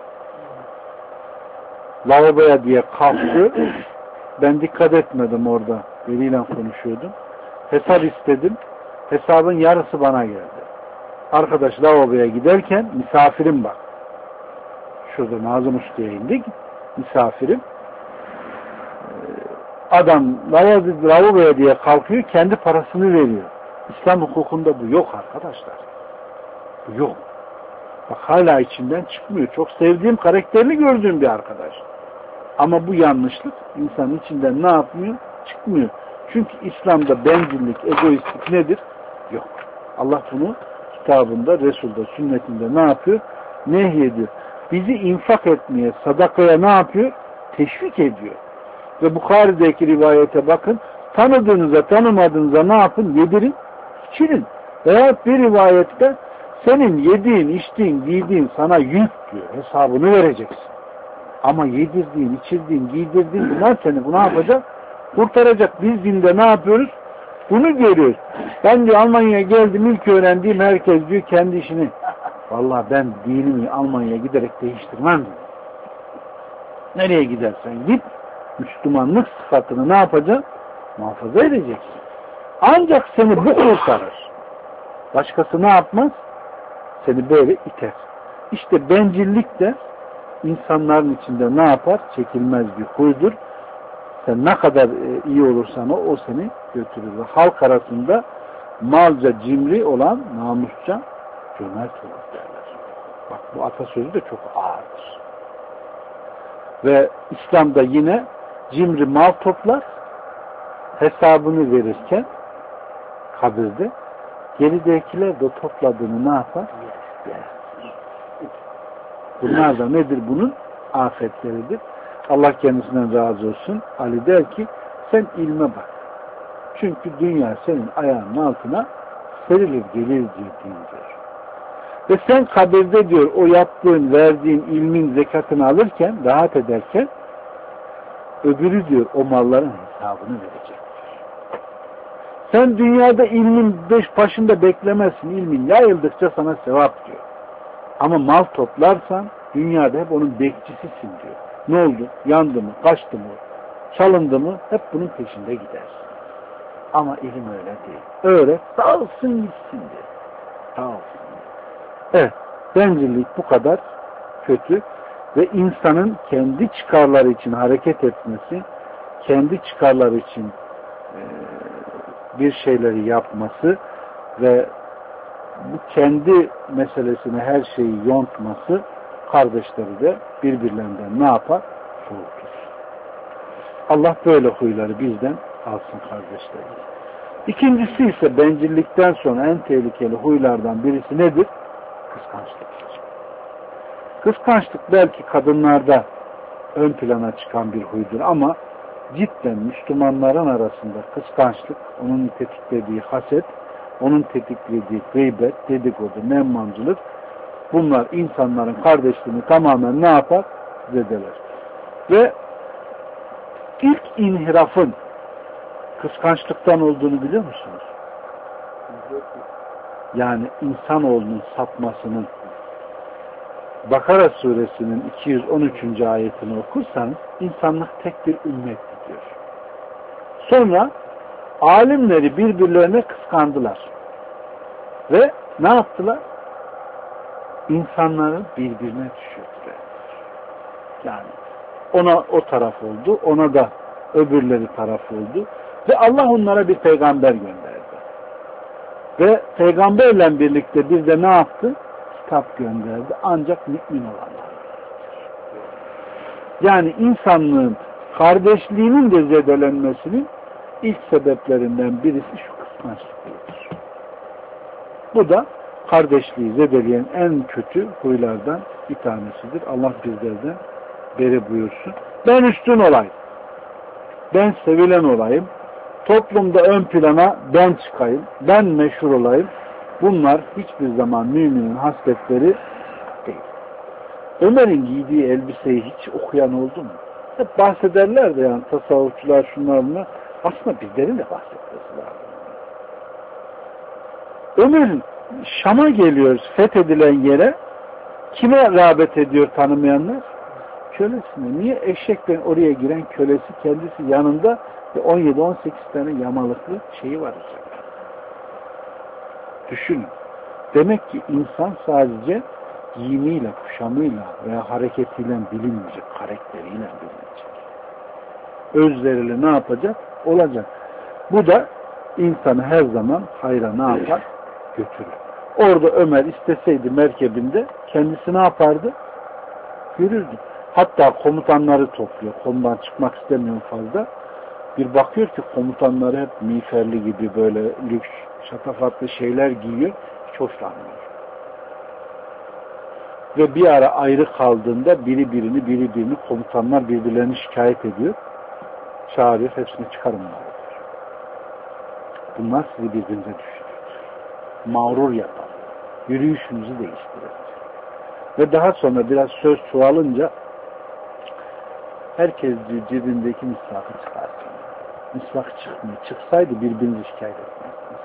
Lavaboya diye kalktı. Ben dikkat etmedim orada. Biriyle konuşuyordum. Hesap istedim. Hesabın yarısı bana geldi. Arkadaş lavaboya giderken misafirim bak. Şurada Nazım Usta'ya indik. Misafirim. Adam lavaboya diye kalkıyor. Kendi parasını veriyor. İslam hukukunda bu yok arkadaşlar. Bu yok. Bak hala içinden çıkmıyor. Çok sevdiğim, karakterli gördüğüm bir arkadaş. Ama bu yanlışlık insanın içinden ne yapmıyor? Çıkmıyor. Çünkü İslam'da bencillik, egoistlik nedir? Yok. Allah bunu kitabında, Resul'da, sünnetinde ne yapıyor? Nehyediyor. Bizi infak etmeye, sadakaya ne yapıyor? Teşvik ediyor. Ve Bukhari'deki rivayete bakın. Tanıdığınıza, tanımadığınıza ne yapın? Yedirin, içirin. Veyahut bir rivayette senin yediğin, içtiğin, giydiğin sana yük diyor. Hesabını vereceksin. Ama yedirdiğin, içirdiğin, giydirdiğin bunlar seni bu ne yapacak? Kurtaracak. Biz dinde ne yapıyoruz? Bunu görüyoruz. Ben diyor Almanya'ya geldim, ilk öğrendiğim herkes diyor kendi işini. Vallahi ben dinimi Almanya'ya giderek değiştirmem diyor. Nereye gidersen git, Müslümanlık sıfatını ne yapacaksın? Muhafaza edeceksin. Ancak seni bu kurtarır. Başkası ne yapmaz? Seni böyle iter. İşte bencillik de insanların içinde ne yapar? Çekilmez bir huydur. Sen ne kadar iyi olursan o, o seni götürür. Ve halk arasında malca cimri olan namusça cömert olur derler. Bak bu atasözü de çok ağırdır. Ve İslam'da yine cimri mal toplar, hesabını verirken kabirde geridekiler de topladığını ne yapar? Yer. Bunlar da nedir bunun? Afetleridir. Allah kendisinden razı olsun. Ali der ki sen ilme bak. Çünkü dünya senin ayağının altına serilir gelir diyor din diyor. Ve sen kabirde diyor o yaptığın, verdiğin ilmin zekatını alırken, rahat ederken öbürü diyor o malların hesabını verecek. Sen dünyada ilmin beş başında beklemezsin. İlmin yayıldıkça sana sevap diyor. Ama mal toplarsan dünyada hep onun bekçisisin diyor. Ne oldu? Yandı mı? Kaçtı mı? Çalındı mı? Hep bunun peşinde gidersin. Ama ilim öyle değil. Öğret, dağılsın gitsin diyor. Dağılsın. Evet, bencillik bu kadar kötü ve insanın kendi çıkarları için hareket etmesi, kendi çıkarları için e, bir şeyleri yapması ve bu kendi meselesine her şeyi yontması kardeşleri de birbirlerinden ne yapar? Soğutur. Allah böyle huyları bizden alsın kardeşlerim. İkincisi ise bencillikten sonra en tehlikeli huylardan birisi nedir? Kıskançlık. Kıskançlık belki kadınlarda ön plana çıkan bir huydur ama cidden Müslümanların arasında kıskançlık, onun tetiklediği haset, onun tetiklediği gıybet, dedikodu, nemmancılık, bunlar insanların kardeşliğini tamamen ne yapar? Zedeler. Ve ilk inhirafın kıskançlıktan olduğunu biliyor musunuz? Yani insanoğlunun sapmasının Bakara suresinin iki yüz on üçüncü ayetini okursanız insanlık tek bir ümmet diyor. Sonra alimleri birbirlerine kıskandılar. Ve ne yaptılar? İnsanları birbirine düşürdüler. Yani ona o taraf oldu, ona da öbürleri taraf oldu. Ve Allah onlara bir peygamber gönderdi. Ve peygamberle birlikte bir de ne yaptı? Kitap gönderdi. Ancak mümin olanlar. Yani insanlığın kardeşliğinin de zedelenmesinin ilk sebeplerinden birisi şu kıskançlıktır. Bu da kardeşliği zedeleyen en kötü huylardan bir tanesidir. Allah bizlerden beri buyursun. Ben üstün olayım. Ben sevilen olayım. Toplumda ön plana ben çıkayım. Ben meşhur olayım. Bunlar hiçbir zaman müminin hasletleri değil. Ömer'in giydiği elbiseyi hiç okuyan oldu mu? Hep bahsederler de yani tasavvufçular şunlar bunlar. Aslında bizlerin de bahsetmesi lazım. Ömer Şam'a geliyoruz fethedilen yere. Kime rağbet ediyor tanımayanlar? Kölesine. Niye? Eşekten oraya giren kölesi kendisi yanında ve on yedi on sekiz tane yamalıklı şeyi var. Düşünün. Demek ki insan sadece giyimiyle, kuşamıyla veya hareketiyle bilinmeyecek, karakteriyle bilinmeyecek. Özleriyle ne yapacak? Olacak. Bu da insanı her zaman hayra ne yapar? Götürür. Orada Ömer isteseydi merkebinde kendisi ne yapardı? Yürürdü. Hatta komutanları topluyor. Konudan çıkmak istemiyorum fazla. Bir bakıyor ki komutanları hep miğferli gibi böyle lüks, şatafatlı şeyler giyiyor. Hiç hoşlanmıyor. Ve bir ara ayrı kaldığında biri birini, biri birini komutanlar birbirlerini şikayet ediyor. Çağırıyor. Hepsini çıkarın. Bunlar sizi birbirinize düşürür. Mağrur yapar. Yürüyüşünüzü değiştirir. Ve daha sonra biraz söz çoğalınca herkes cebindeki misvakı çıkarsın. Misvak çıkmıyor. Çıksaydı birbirinizi şikayet etmezdiniz.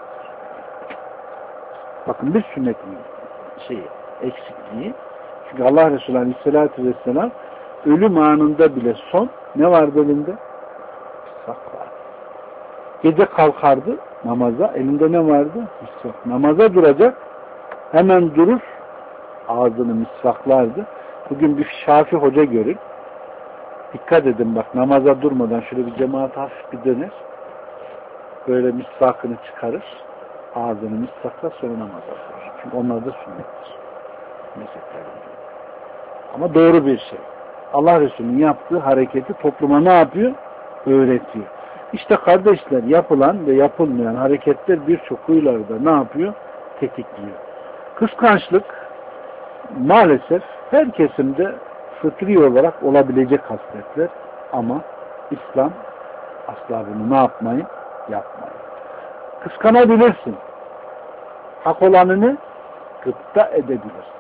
Bakın bir sünnetin şeyi, eksikliği. Çünkü Allah Resulü Aleyhisselatü Vesselam ölüm anında bile son ne vardı elinde? Misvak vardı. Gece kalkardı namaza. Elinde ne vardı? Misvak. Namaza duracak. Hemen durur. Ağzını misvaklardı. Bugün bir Şafi hoca görün. Dikkat edin bak namaza durmadan şöyle bir cemaat hafif bir döner. Böyle misvakını çıkarır. Ağzını misvaklar sonra namaza durur. Çünkü onlar da sünnettir. Mezheplerinde. Ama doğru bir şey. Allah Resulü'nün yaptığı hareketi topluma ne yapıyor? Öğretiyor. İşte kardeşler yapılan ve yapılmayan hareketler birçok huylarda ne yapıyor? Tetikliyor. Kıskançlık maalesef her kesimde fıtri olarak olabilecek hasletler ama İslam asla bunu ne yapmayın? Yapmayın. Kıskanabilirsin. Hak olanını gıpta edebilirsin.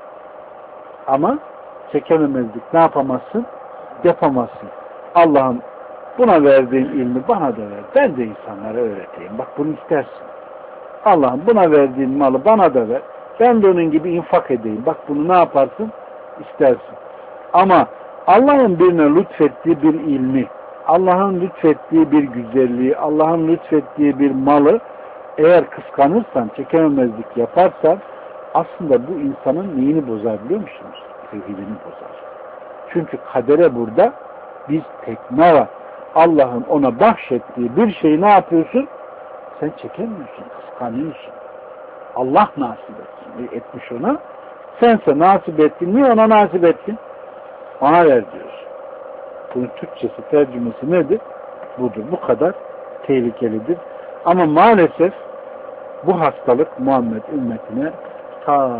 Ama çekememezlik ne yapamazsın? Yapamazsın. Allah'ın buna verdiğin ilmi bana da ver. Ben de insanlara öğreteyim. Bak bunu istersin. Allah'ın buna verdiğin malı bana da ver. Ben de onun gibi infak edeyim. Bak bunu ne yaparsın? İstersin. Ama Allah'ın birine lütfettiği bir ilmi, Allah'ın lütfettiği bir güzelliği, Allah'ın lütfettiği bir malı eğer kıskanırsan, çekememezlik yaparsan aslında bu insanın neyini bozar biliyor musunuz? Tevhidini bozar. Çünkü kadere burada biz tekne var. Allah'ın ona bahşettiği bir şeyi ne yapıyorsun? Sen çekemiyorsun, kıskanıyorsun. Allah nasip etsin, etmiş ona. Sense nasip ettin. Niye ona nasip ettin? Ona ver diyorsun. Bunun Türkçesi, tercümesi nedir? Budur. Bu kadar tehlikelidir. Ama maalesef bu hastalık Muhammed ümmetine ta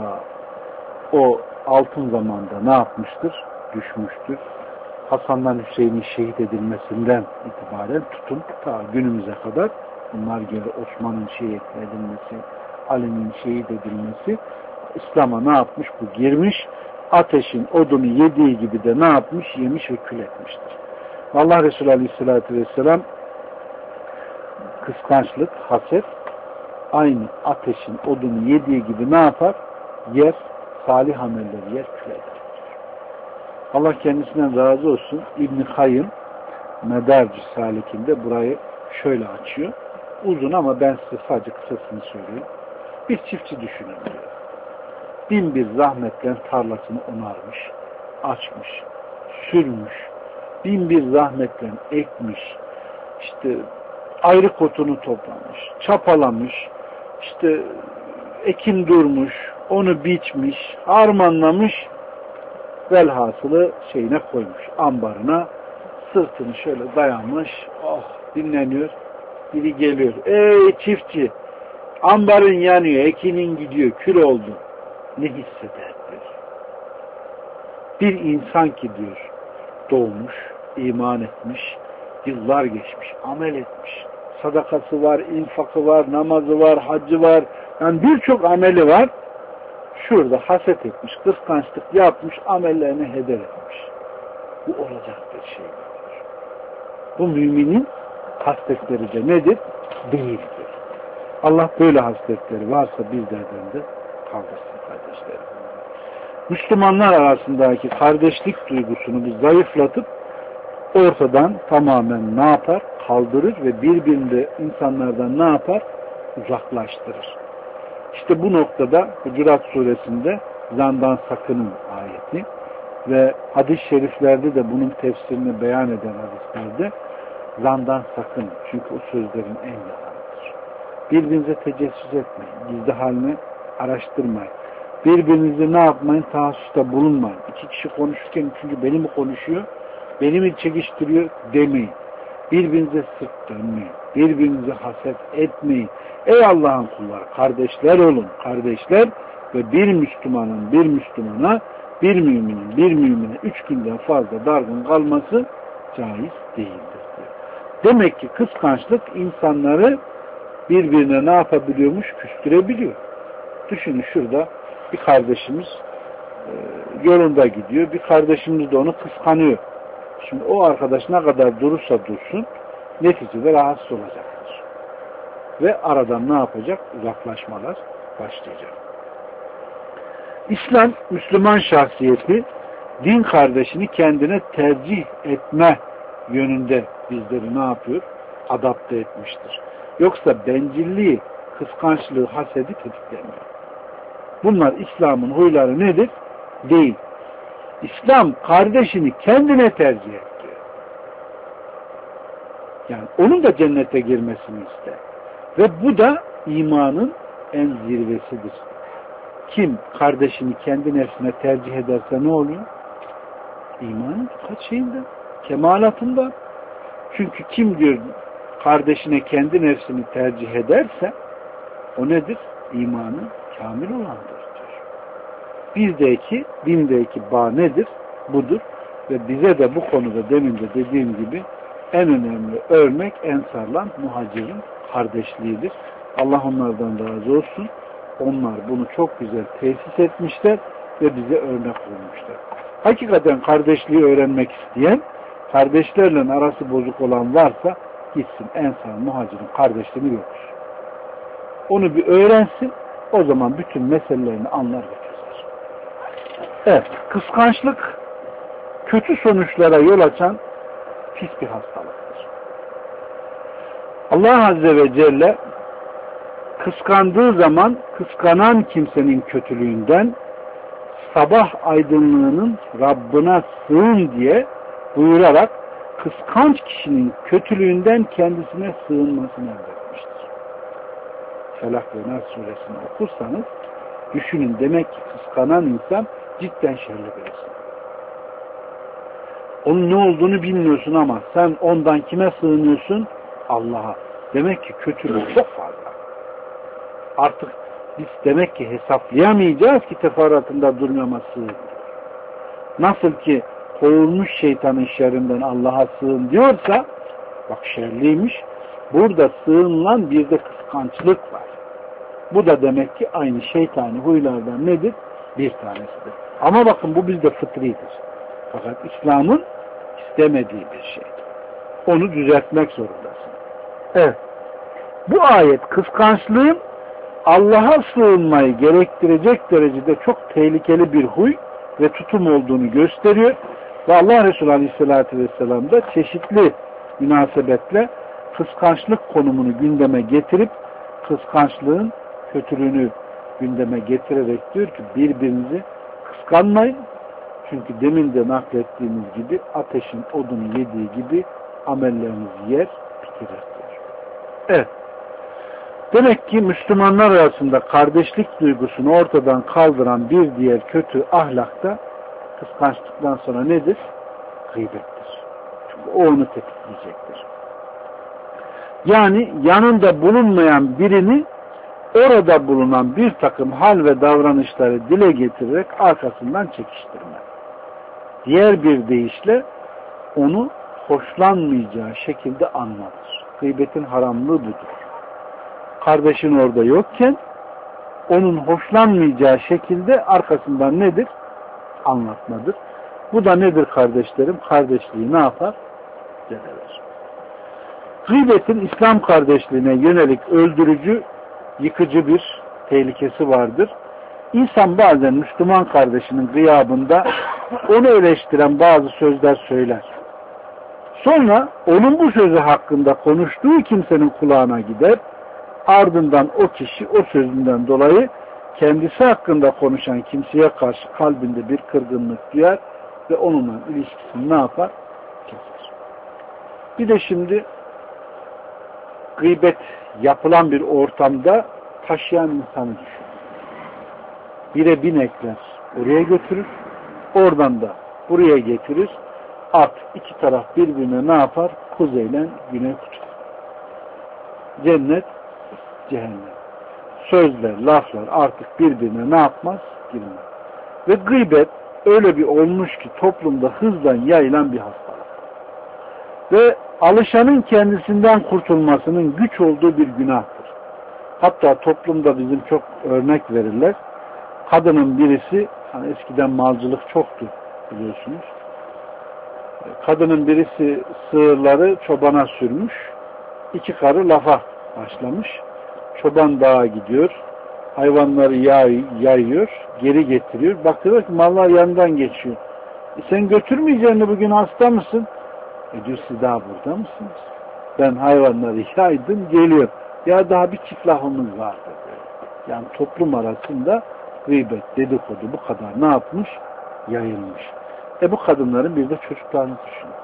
o altın zamanda ne yapmıştır? Düşmüştür. Hasan'dan Hüseyin'in şehit edilmesinden itibaren tutun ta günümüze kadar bunlar göre Osman'ın şehit edilmesi, Ali'nin şehit edilmesi İslam'a ne yapmış? Bu girmiş. Ateşin odunu yediği gibi de ne yapmış? Yemiş ve kül etmiştir. Allah Resulü Aleyhisselatü Vesselam kıskançlık, haset aynı ateşin odunu yediği gibi ne yapar? Yer, salih amelleri yer, kül eder. Allah kendisinden razı olsun. İbn-i Kayyım Medarc-ı Salik'inde burayı şöyle açıyor. Uzun ama ben size sadece kısasını söyleyeyim. Bir çiftçi düşünün diyor. Bin bir zahmetle tarlasını onarmış, açmış, sürmüş, bin bir zahmetle ekmiş, işte ayrık otunu toplamış, çapalamış, işte ekin durmuş, onu biçmiş, harmanlamış, velhasılı şeyine koymuş, ambarına, sırtını şöyle dayanmış, oh dinleniyor, biri geliyor, ey çiftçi, ambarın yanıyor, ekinin gidiyor, kül oldu. Ne hisseder diyor. Bir insan ki diyor, doğmuş, iman etmiş, yıllar geçmiş, amel etmiş. Sadakası var, infakı var, namazı var, haccı var. Yani birçok ameli var. Şurada haset etmiş, kıskançlık yapmış, amellerini heder etmiş. Bu olacak bir şey değildir. Bu müminin hasletleri de nedir? Değildir. Allah böyle hasletleri varsa bizlerden de kaldırsın kardeşlerim. Müslümanlar arasındaki kardeşlik duygusunu biz zayıflatıp ortadan tamamen ne yapar? Kaldırır ve birbirinde insanlardan ne yapar? Uzaklaştırır. İşte bu noktada Hucurat suresinde zandan sakının ayeti ve hadis-i şeriflerde de bunun tefsirini beyan eden hadislerde zandan sakın. Çünkü o sözlerin en yalanıdır. Birbirinize tecessüs etmeyin. Gizli halini araştırmayın. Birbirinizi ne yapmayın? Tahassusta bulunmayın. İki kişi konuşurken çünkü beni mi konuşuyor? Beni mi çekiştiriyor? Demeyin. Birbirinize sırt dönmeyin. Birbirinize haset etmeyin. Ey Allah'ın kulları, kardeşler olun, kardeşler ve bir Müslümanın bir Müslümana, bir müminin bir mümine üç günden fazla dargın kalması caiz değildir diyor. Demek ki kıskançlık insanları birbirine ne yapabiliyormuş? Küstürebiliyor. Düşünün şurada bir kardeşimiz e, yolunda gidiyor. Bir kardeşimiz de onu kıskanıyor. Şimdi o arkadaş ne kadar durursa dursun neticede rahatsız olacaktır. Ve aradan ne yapacak? Uzaklaşmalar başlayacak. İslam, Müslüman şahsiyeti din kardeşini kendine tercih etme yönünde bizleri ne yapıyor? Adapte etmiştir. Yoksa bencilliği, kıskançlığı, hasedi tetiklemiyor. Bunlar İslam'ın huyları nedir? Değil. İslam kardeşini kendine tercih ediyor. Yani onun da cennete girmesini ister. Ve bu da imanın en zirvesidir. Kim kardeşini kendi nefsine tercih ederse ne oluyor? İmanın kaç şeyinde? Kemalatında. Çünkü kim diyor kardeşine kendi nefsini tercih ederse o nedir? İmanın kamil olandır diyor. Bizdeki, dindeki bağ nedir? Budur. Ve bize de bu konuda demin de dediğim gibi en önemli örnek Ensar'la Muhacir'in kardeşliğidir. Allah onlardan razı olsun. Onlar bunu çok güzel tesis etmişler ve bize örnek olmuşlar. Hakikaten kardeşliği öğrenmek isteyen, kardeşlerle arası bozuk olan varsa gitsin Ensar Muhacir'in kardeşliğini yoktur. Onu bir öğrensin, o zaman bütün meselelerini anlar ve çözer. Evet, kıskançlık kötü sonuçlara yol açan pis bir hastalıktır. Allah Azze ve Celle kıskandığı zaman kıskanan kimsenin kötülüğünden sabah aydınlığının Rabbına sığın diye buyurarak kıskanç kişinin kötülüğünden kendisine sığınmasını emretmiştir. Felak ve Nas suresini okursanız düşünün, demek ki kıskanan insan cidden şerli birisi. Onun ne olduğunu bilmiyorsun ama sen ondan kime sığınıyorsun? Allah'a. Demek ki kötülük çok fazla. Artık biz demek ki hesaplayamayacağız ki teferruatında durmama sığın. Nasıl ki kovulmuş şeytanın şerrinden Allah'a sığın diyorsa, bak şerliymiş, burada sığınılan bir de kıskançlık var. Bu da demek ki aynı şeytani huylardan nedir? Bir tanesidir. Ama bakın bu bizde fıtridir. Fakat İslam'ın istemediği bir şey. Onu düzeltmek zorundasın. Evet. Bu ayet kıskançlığın Allah'a sığınmayı gerektirecek derecede çok tehlikeli bir huy ve tutum olduğunu gösteriyor. Ve Allah Resulü Aleyhisselatü Vesselam da çeşitli münasebetle kıskançlık konumunu gündeme getirip kıskançlığın kötülüğünü gündeme getirerek diyor ki birbirinizi kıskanmayın. Çünkü demin de naklettiğimiz gibi ateşin odunu yediği gibi amellerinizi yer bitirir diyor. Evet. Demek ki Müslümanlar arasında kardeşlik duygusunu ortadan kaldıran bir diğer kötü ahlak da kıskançlıktan sonra nedir? Gıybettir. Çünkü o onu tetikleyecektir. Yani yanında bulunmayan birini orada bulunan bir takım hal ve davranışları dile getirerek arkasından çekiştirme. Diğer bir deyişle onu hoşlanmayacağı şekilde anlatır. Gıybetin haramlığı budur. Kardeşin orada yokken onun hoşlanmayacağı şekilde arkasından nedir? Anlatmadır. Bu da nedir kardeşlerim? Kardeşliği ne yapar? Zedeler. Gıybetin İslam kardeşliğine yönelik öldürücü, yıkıcı bir tehlikesi vardır. İnsan bazen Müslüman kardeşinin gıyabında onu eleştiren bazı sözler söyler. Sonra onun bu sözü hakkında konuştuğu kimsenin kulağına gider. Ardından o kişi o sözünden dolayı kendisi hakkında konuşan kimseye karşı kalbinde bir kırgınlık duyar ve onunla ilişkisini ne yapar? Keser. Bir de şimdi gıybet yapılan bir ortamda taşıyan insanı düşün. Bire binekler oraya götürür, oradan da buraya getirir. At iki taraf birbirine ne yapar? Kuzeyle güney kutbu. Cennet, cehennem. Sözler, laflar artık birbirine ne yapmaz? Girmez. Ve gıybet öyle bir olmuş ki toplumda hızla yayılan bir hastalık. Ve alışanın kendisinden kurtulmasının güç olduğu bir günahtır. Hatta toplumda bizim çok örnek verirler. Kadının birisi, hani eskiden malcılık çoktu biliyorsunuz. Kadının birisi sığırları çobana sürmüş. İki karı lafa başlamış. Çoban dağa gidiyor. Hayvanları yay, yayıyor. Geri getiriyor. Bakıyor ki mallar yanından geçiyor. E sen götürmeyeceksin, bugün hasta mısın? E diyor, siz daha burada mısınız? Ben hayvanları yaydım, geliyor. Ya daha bir çift lafımız vardı. Yani toplum arasında gıybet, dedikodu bu kadar ne yapmış? Yayılmış. E bu kadınların bir de çocuklarını düşünün.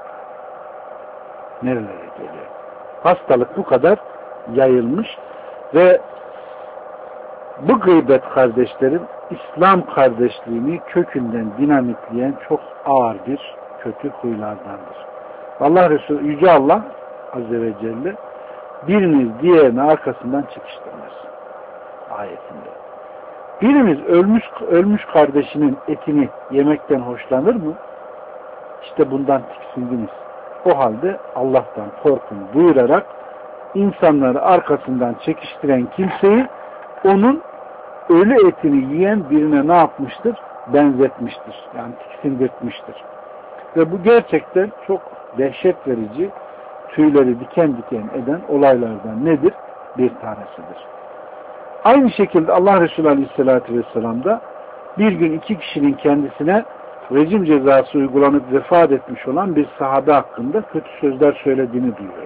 Nerelere geliyor? Hastalık bu kadar yayılmış ve bu gıybet kardeşlerin İslam kardeşliğini kökünden dinamitleyen çok ağır bir kötü huylardandır. Allah Resulü Yüce Allah Azze ve Celle biriniz diğerini arkasından çekiştirmez ayetinde. Birimiz ölmüş ölmüş kardeşinin etini yemekten hoşlanır mı? İşte bundan tiksindiniz. O halde Allah'tan korkun buyurarak insanları arkasından çekiştiren kimseyi onun ölü etini yiyen birine ne yapmıştır? Benzetmiştir. Yani tiksindirtmiştir. Ve bu gerçekten çok dehşet verici, tüyleri diken diken eden olaylardan nedir? Bir tanesidir. Aynı şekilde Allah Resulü Aleyhisselatü Vesselam da bir gün iki kişinin kendisine rejim cezası uygulanıp vefat etmiş olan bir sahabe hakkında kötü sözler söylediğini duyuyor.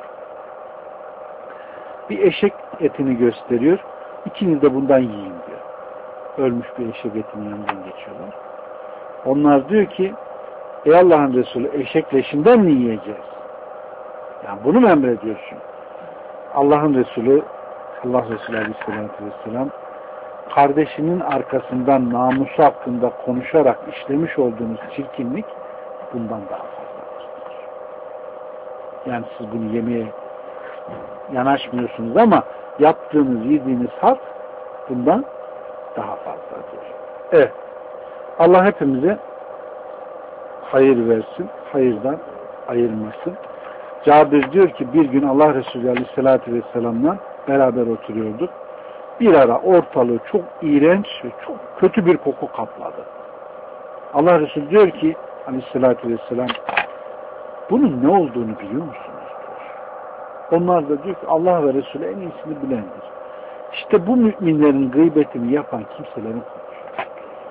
Bir eşek etini gösteriyor. İkiniz de bundan yiyin diyor. Ölmüş bir eşek etinin yanından geçiyorlar. Onlar diyor ki, ey Allah'ın Resulü, eşek leşinden mi yiyeceğiz? Yani bunu mu emrediyorsun? Allah'ın Resulü Allah Resulü Aleyhisselatü Vesselam kardeşinin arkasından namusu hakkında konuşarak işlemiş olduğunuz çirkinlik bundan daha fazladır. Yani siz bunu yemeye yanaşmıyorsunuz ama yaptığınız, yediğiniz halt bundan daha fazladır. Evet. Allah hepimize hayır versin, hayırdan ayırmasın. Cabir diyor ki bir gün Allah Resulü Aleyhisselatü Vesselam'la beraber oturuyorduk. Bir ara ortalığı çok iğrenç ve çok kötü bir koku kapladı. Allah Resulü diyor ki Aleyhisselatü Vesselam, bunun ne olduğunu biliyor musunuz? Diyor. Onlar da diyor ki Allah ve Resulü en iyisini bilendir. İşte bu müminlerin gıybetini yapan kimselerin konuşuyor.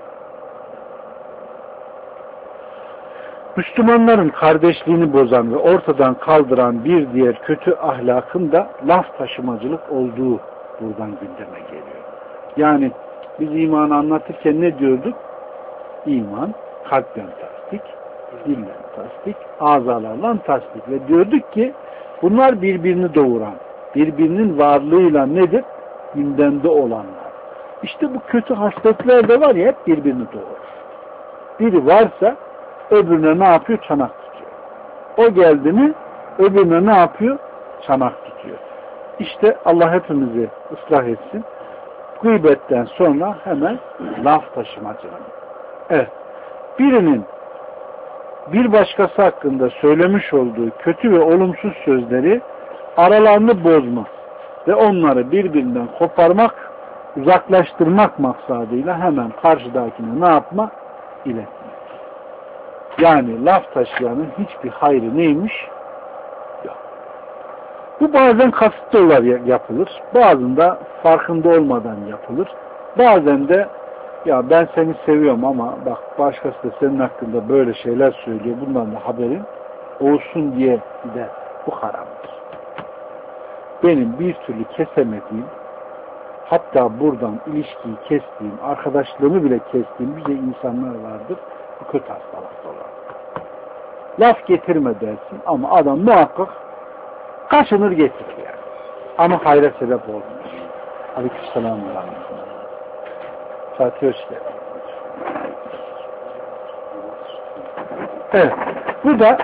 Müslümanların kardeşliğini bozan ve ortadan kaldıran bir diğer kötü ahlakın da laf taşımacılık olduğu buradan gündeme geliyor. Yani biz imanı anlatırken ne diyorduk? İman kalpten tasdik, dilden tasdik, azalarla tasdik ve diyorduk ki bunlar birbirini doğuran, birbirinin varlığıyla nedir? Gündemde olanlar. İşte bu kötü hasletler de var ya, hep birbirini doğurur. Biri varsa öbürüne ne yapıyor? Çanak tutuyor. O geldi mi öbürüne ne yapıyor? Çanak tutuyor. İşte Allah hepimizi ıslah etsin. Gıybetten sonra hemen laf taşımacılığı. Evet. Birinin bir başkası hakkında söylemiş olduğu kötü ve olumsuz sözleri aralarını bozmak ve onları birbirinden koparmak, uzaklaştırmak maksadıyla hemen karşıdakine ne yapma? İletmek. Yani laf taşıyanın hiçbir hayrı neymiş? Yok. Bu bazen kasıtlı olarak yapılır. Bazında farkında olmadan yapılır. Bazen de ya ben seni seviyorum ama bak başkası da senin hakkında böyle şeyler söylüyor. Bundan da haberin olsun diye de bu haramdır. Benim bir türlü kesemediğim, hatta buradan ilişkiyi kestiğim, arkadaşlığımı bile kestiğim bize insanlar vardır. Bu kötü hastalıkta olan. Laf getirme dersin ama adam muhakkak kaşınır getirir yani. Ama hayra sebep olmuyor. Aleykümselam ve rahmetullah. Fatih hoş geldin. Evet. Bu da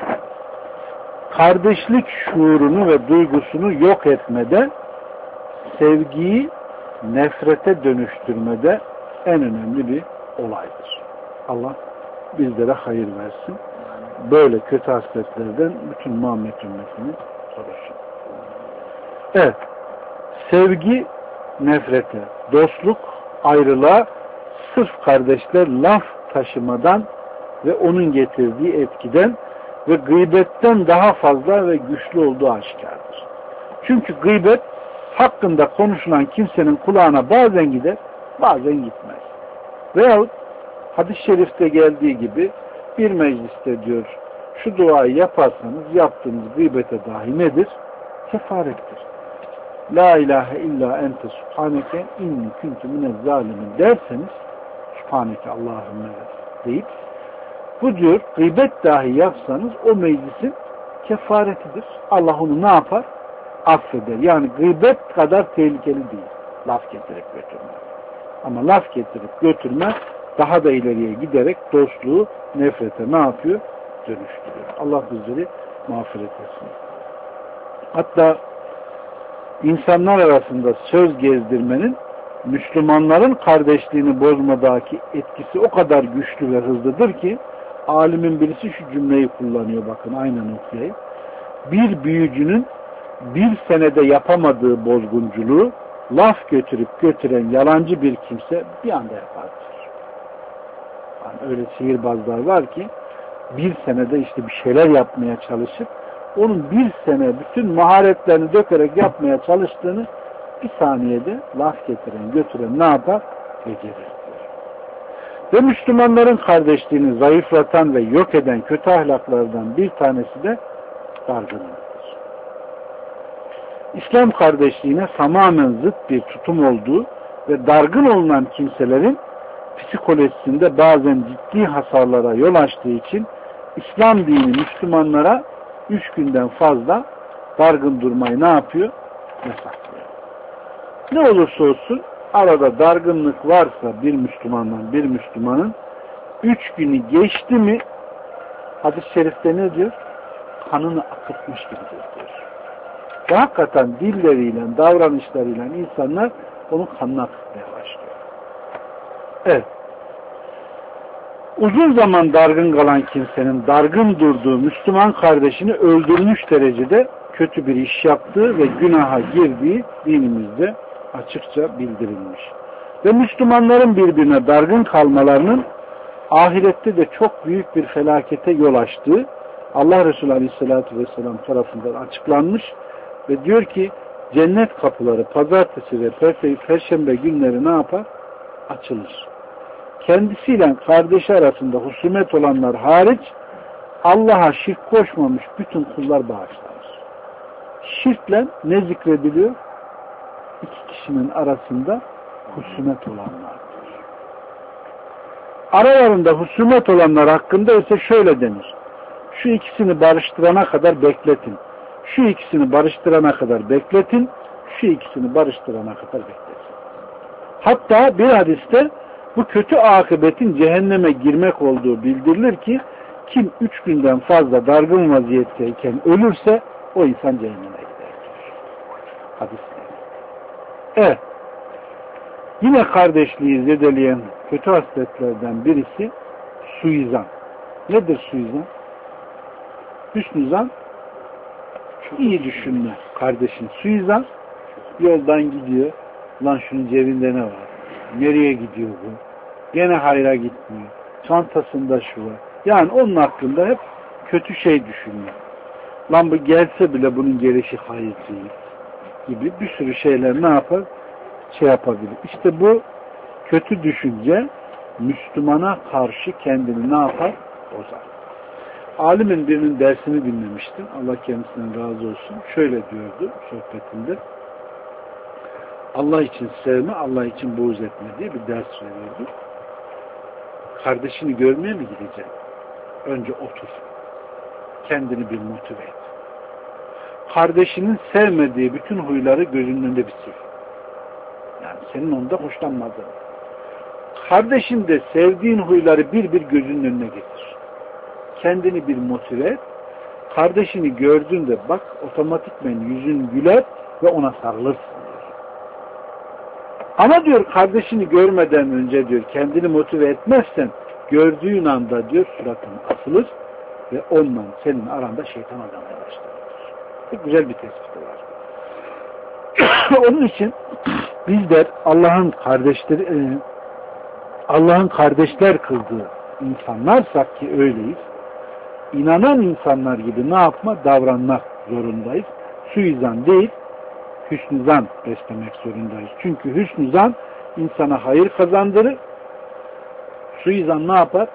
kardeşlik şuurunu ve duygusunu yok etmede, sevgiyi nefrete dönüştürmede en önemli bir olaydır. Allah bizlere hayır versin. Böyle kötü hasletlerden bütün Muhammed ümmetini korusun. Evet. Sevgi nefrete, dostluk ayrılığa, sırf kardeşler laf taşımadan ve onun getirdiği etkiden ve gıybetten daha fazla ve güçlü olduğu aşikardır. Çünkü gıybet hakkında konuşulan kimsenin kulağına bazen gider, bazen gitmez. Veyahut hadis-i şerifte geldiği gibi bir mecliste diyor, şu duayı yaparsanız yaptığınız gıybete dahi nedir? Kefarettir. La ilahe illa ente subhaneke inni kuntu minez zalimin derseniz, subhaneke Allahümme deyip, bu diyor gıybet dahi yapsanız o meclisin kefaretidir. Allah onu ne yapar? Affeder. Yani gıybet kadar tehlikeli değil. Laf getirip götürme. Ama laf getirip götürme daha da ileriye giderek dostluğu nefrete ne yapıyor? Dönüştürüyor. Allah bizleri mağfiret etsin. Hatta insanlar arasında söz gezdirmenin Müslümanların kardeşliğini bozmadaki etkisi o kadar güçlü ve hızlıdır ki alimin birisi şu cümleyi kullanıyor, bakın aynen okuyayım. Bir büyücünün bir senede yapamadığı bozgunculuğu laf götürüp götüren yalancı bir kimse bir anda yapar. Yani öyle sihirbazlar var ki bir senede işte bir şeyler yapmaya çalışıp onun bir sene bütün maharetlerini dökerek yapmaya çalıştığını bir saniyede laf getiren, götüren ne yapar? Becerir. Ve Müslümanların kardeşliğini zayıflatan ve yok eden kötü ahlaklardan bir tanesi de dargınlıktır. İslam kardeşliğine tamamen zıt bir tutum olduğu ve dargın olunan kimselerin psikolojisinde bazen ciddi hasarlara yol açtığı için İslam dini Müslümanlara üç günden fazla dargın durmayı ne yapıyor? Yasaklıyor. Ne olursa olsun arada dargınlık varsa bir Müslümandan bir Müslümanın üç günü geçti mi hadis-i şerifte ne diyor? Kanını akıtmış gibidir diyor. Ve hakikaten dilleriyle, davranışlarıyla insanlar onun kanını akıtmaya başlıyor. Evet. Uzun zaman dargın kalan kimsenin dargın durduğu Müslüman kardeşini öldürmüş derecede kötü bir iş yaptığı ve günaha girdiği dinimizde açıkça bildirilmiş. Ve Müslümanların birbirine dargın kalmalarının ahirette de çok büyük bir felakete yol açtığı Allah Resulü Aleyhisselatü Vesselam tarafından açıklanmış ve diyor ki cennet kapıları pazartesi ve perşembe günleri ne yapar? Açılır. Kendisiyle kardeşi arasında husumet olanlar hariç Allah'a şirk koşmamış bütün kullar bağışlanır. Şirkle ne zikrediliyor? İki kişinin arasında husumet olanlardır. Aralarında husumet olanlar hakkında ise şöyle denir. Şu ikisini barıştırana kadar bekletin. Şu ikisini barıştırana kadar bekletin. Şu ikisini barıştırana kadar bekletin. Hatta bir hadiste bu kötü akıbetin cehenneme girmek olduğu bildirilir ki kim üç günden fazla dargın vaziyetteyken ölürse o insan cehenneme gider. Hadisler. Evet. Yine kardeşliği zedeleyen kötü hasletlerden birisi suizan. Nedir suizan? Hüsnü zan iyi düşünme. Kardeşin suizan yoldan gidiyor. Lan şunun cebinde ne var? Nereye gidiyor bu? Gene hayra gitmiyor. Çantasında şu var. Yani onun hakkında hep kötü şey düşünme. Lan bu gelse bile bunun gelişi hayır değil gibi bir sürü şeyler ne yapar? Şey yapabilir. İşte bu kötü düşünce Müslümana karşı kendini ne yapar? Bozar. Alimin birinin dersini dinlemiştim. Allah kendisinden razı olsun. Şöyle diyordu sohbetinde. Allah için sevme, Allah için buğz etme diye bir ders veriyordu. Kardeşini görmeye mi gideceksin? Önce otur. Kendini bir motive et. Kardeşinin sevmediği bütün huyları gözünün önünde bir sil. Yani senin onda hoşlanmadığın. Kardeşin de sevdiğin huyları bir bir gözünün önüne getir. Kendini bir motive et. Kardeşini gördüğünde bak otomatikmen yüzün güler ve ona sarılırsın diyor. Ama diyor kardeşini görmeden önce diyor kendini motive etmezsen gördüğün anda diyor suratın asılır ve onunla senin aranda şeytan adamaya başlar. Çok güzel bir tespiti var. Onun için bizler Allah'ın kardeşleri Allah'ın kardeşler kıldığı insanlarsak ki öyleyiz. İnanan insanlar gibi ne yapma? Davranmak zorundayız. Suizan değil, hüsnü zan beslemek zorundayız. Çünkü hüsnü zan insana hayır kazandırır. Suizan ne yapar?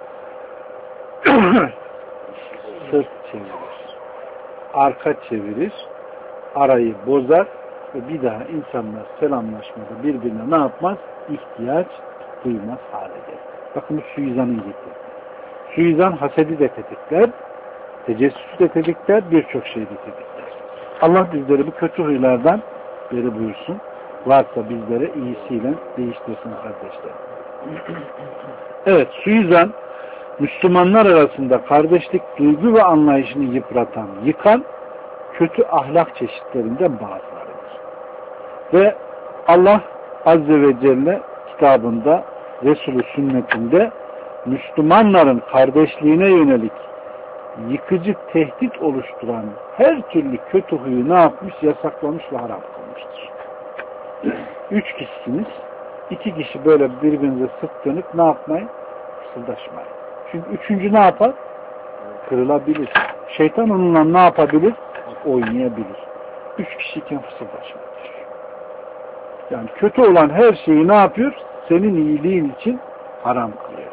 Sırt çevirir. Arka çevirir. Arayı bozar ve bir daha insanlar selamlaşmada birbirine ne yapmaz? İhtiyaç duymaz hale gelir. Bakın bu suizanın getirdiği. Suizan hasedi de tetikler, tecessüsü de tetikler, birçok şeyi de tetikler. Allah bizleri bu kötü huylardan beri buyursun. Varsa bizlere iyisiyle değiştirsin kardeşler. Evet, suizan Müslümanlar arasında kardeşlik duygu ve anlayışını yıpratan, yıkan kötü ahlak çeşitlerinden bazılarıdır. Ve Allah Azze ve Celle kitabında, Resulü sünnetinde Müslümanların kardeşliğine yönelik yıkıcı tehdit oluşturan her türlü kötü huyu ne yapmış? Yasaklamış ve haram kılmıştır. Üç kişisiniz. İki kişi böyle birbirinize sırt dönüp ne yapmayın? Fısıldaşmayın. Çünkü üçüncü ne yapar? Kırılabilir. Şeytan onunla ne yapabilir? Oynayabilir. Üç kişiyken fısıldaşmayın. Yani kötü olan her şeyi ne yapıyor? Senin iyiliğin için haram kılıyor.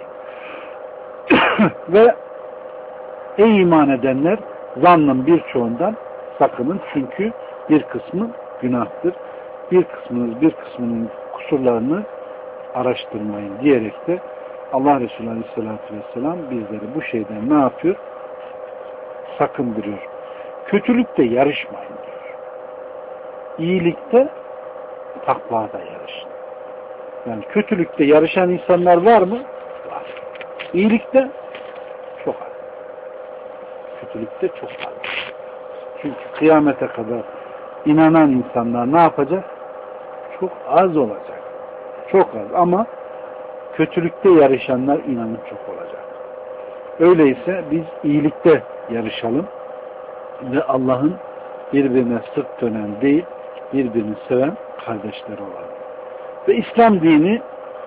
Ve ey iman edenler zannın birçoğundan sakının çünkü bir kısmı günahtır. Bir kısmınız bir kısmının kusurlarını araştırmayın diyerek de Allah Resulü Aleyhisselatü Vesselam bizleri bu şeyden ne yapıyor? Sakındırıyor. Kötülükte yarışmayın diyor. İyilikte takvada yarışın. Yani kötülükte yarışan insanlar var mı? Var. İyilikte çok az. Kötülükte çok az. Çünkü kıyamete kadar inanan insanlar ne yapacak? Çok az olacak. Çok az ama kötülükte yarışanlar inanın çok olacak. Öyleyse biz iyilikte yarışalım ve Allah'ın birbirine sırt dönen değil, birbirini seven kardeşler olalım. Ve İslam dini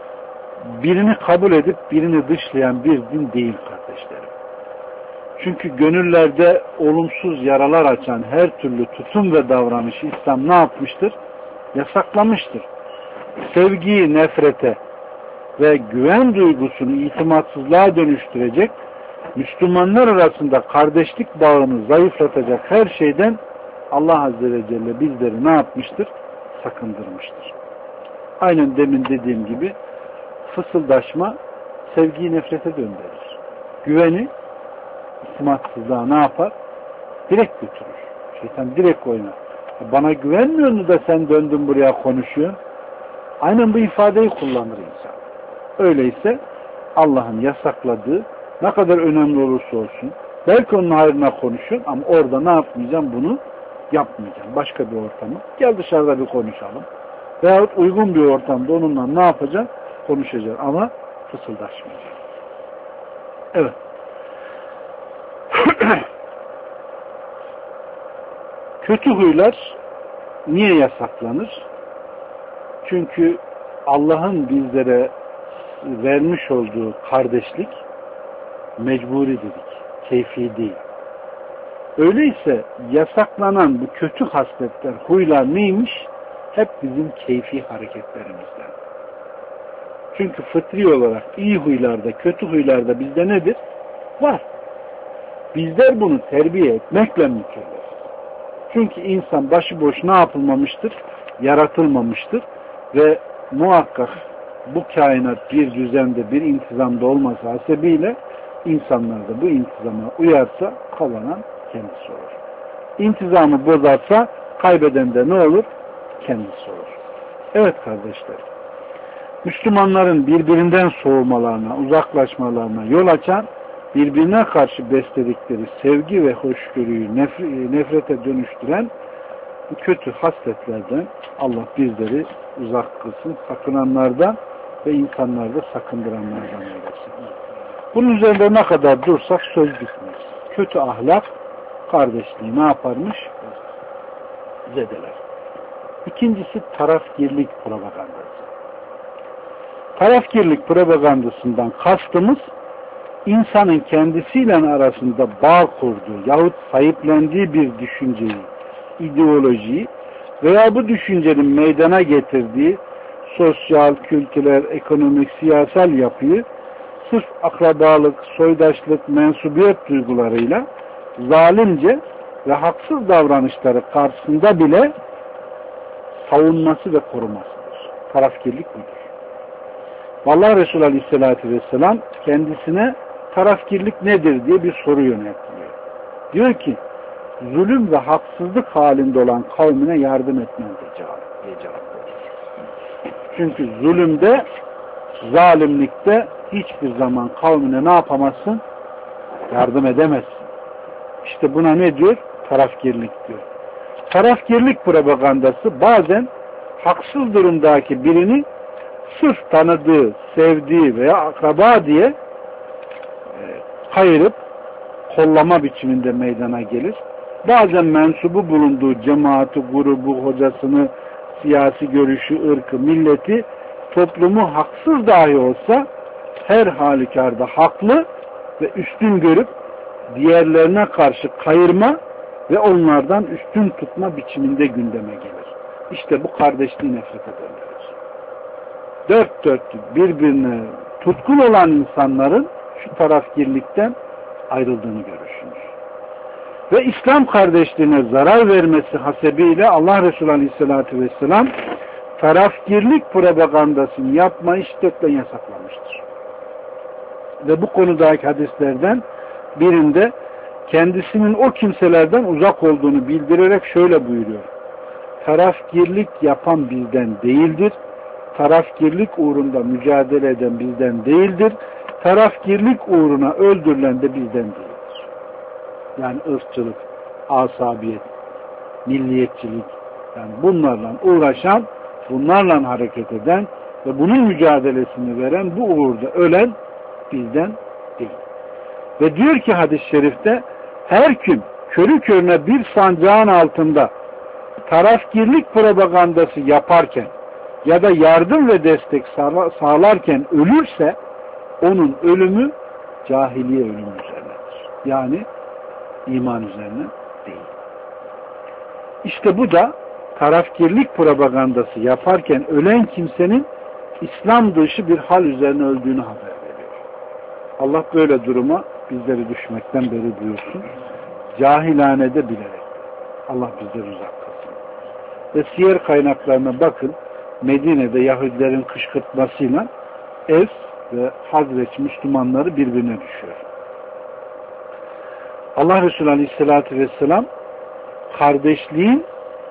birini kabul edip birini dışlayan bir din değil kardeşlerim. Çünkü gönüllerde olumsuz yaralar açan her türlü tutum ve davranışı İslam ne yapmıştır? Yasaklamıştır. Sevgiyi nefrete ve güven duygusunu itimatsızlığa dönüştürecek, Müslümanlar arasında kardeşlik bağını zayıflatacak her şeyden Allah Azze ve Celle bizleri ne yapmıştır? Sakındırmıştır. Aynen demin dediğim gibi fısıldaşma sevgiyi nefrete döndürür. Güveni itimatsızlığa ne yapar? Direkt götürür. Şeytan direkt oynar. Bana güvenmiyor mu da sen döndün buraya konuşuyorsun? Aynen bu ifadeyi kullanır insan. Öyleyse Allah'ın yasakladığı ne kadar önemli olursa olsun belki onun hayrına konuşuyorsun ama orada ne yapmayacağım? Bunu yapmayacağım. Başka bir ortamı. Gel dışarıda bir konuşalım. Veyahut uygun bir ortamda onunla ne yapacağım? Konuşacağım ama fısıldaşmayacağım. Evet. Kötü huylar niye yasaklanır? Çünkü Allah'ın bizlere vermiş olduğu kardeşlik mecburi dedik, keyfi değil. Öyleyse yasaklanan bu kötü hasletler, huylar neymiş? Hep bizim keyfi hareketlerimizden. Çünkü fıtri olarak iyi huylarda, kötü huylarda bizde nedir? Var. Bizler bunu terbiye etmekle mükellef. Çünkü insan başıboş ne yapılmamıştır? Yaratılmamıştır. Ve muhakkak bu kainat bir düzende, bir intizamda olması hasebiyle insanlar da bu intizama uyarsa kazanan kendisi olur. İntizamı bozarsa kaybeden de ne olur? Kendisi olur. Evet kardeşler. Müslümanların birbirinden soğumalarına, uzaklaşmalarına yol açan, birbirine karşı besledikleri sevgi ve hoşgörüyü nefrete dönüştüren bu kötü hasletlerden Allah bizleri uzak kılsın, sakınanlardan ve insanları da sakındıranlardan eylesin. Bunun üzerinde ne kadar dursak söz bitmez. Kötü ahlak kardeşliği ne yaparmış? Zedeler. İkincisi tarafgirlik propagandası. Tarafgirlik propagandasından kastımız insanın kendisiyle arasında bağ kurduğu yahut sahiplendiği bir düşünceyi, ideolojiyi veya bu düşüncenin meydana getirdiği sosyal, kültürel, ekonomik, siyasal yapıyı sırf akrabalık, soydaşlık, mensubiyet duygularıyla zalimce ve haksız davranışları karşısında bile savunması ve korumasıdır. Tarafgirlik budur. Vallahi Resulü Aleyhisselatü Vesselam kendisine tarafgirlik nedir diye bir soru yöneltiliyor. Diyor ki, zulüm ve haksızlık halinde olan kavmine yardım etmen diye cevap veriyor. Çünkü zulümde, zalimlikte hiçbir zaman kavmine ne yapamazsın? Yardım edemezsin. İşte buna ne diyor? Tarafgirlik diyor. Tarafgirlik propagandası bazen haksız durumdaki birini sırf tanıdığı, sevdiği veya akraba diye e, kayırıp kollama biçiminde meydana gelir. Bazen mensubu bulunduğu cemaati, grubu, hocasını, siyasi görüşü, ırkı, milleti, toplumu haksız dahi olsa her halükarda haklı ve üstün görüp diğerlerine karşı kayırma ve onlardan üstün tutma biçiminde gündeme gelir. İşte bu kardeşliği nefrete döndürür. Dört dörtlük birbirine tutkun olan insanların şu tarafgirlikten ayrıldığını görürsünüz. Ve İslam kardeşliğine zarar vermesi hasebiyle Allah Resulü Aleyhisselatü Vesselam tarafgirlik propagandasını yapmayı şiddetle yasaklamıştır. Ve bu konudaki hadislerden birinde kendisinin o kimselerden uzak olduğunu bildirerek şöyle buyuruyor. Tarafgirlik yapan bizden değildir. Tarafgirlik uğrunda mücadele eden bizden değildir. Tarafgirlik uğruna öldürülen de bizden değildir. Yani ırkçılık, asabiyet, milliyetçilik, yani bunlarla uğraşan, bunlarla hareket eden ve bunun mücadelesini veren, bu uğurda ölen bizden değil. Ve diyor ki hadis-i şerifte, her kim körü körüne bir sancağın altında tarafgirlik propagandası yaparken ya da yardım ve destek sağlarken ölürse onun ölümü cahiliye ölümü üzerinedir. Yani iman üzerine değil. İşte bu da tarafgirlik propagandası yaparken ölen kimsenin İslam dışı bir hal üzerine öldüğünü haber veriyor. Allah böyle duruma bizleri düşmekten beri buyursun. Cahilhanede bilerek. Allah bizleri uzak kılsın. Ve siyer kaynaklarına bakın. Medine'de Yahudilerin kışkırtmasıyla Evs ve Hazreç Müslümanları birbirine düşüyor. Allah Resulü Aleyhisselatü Vesselam kardeşliğin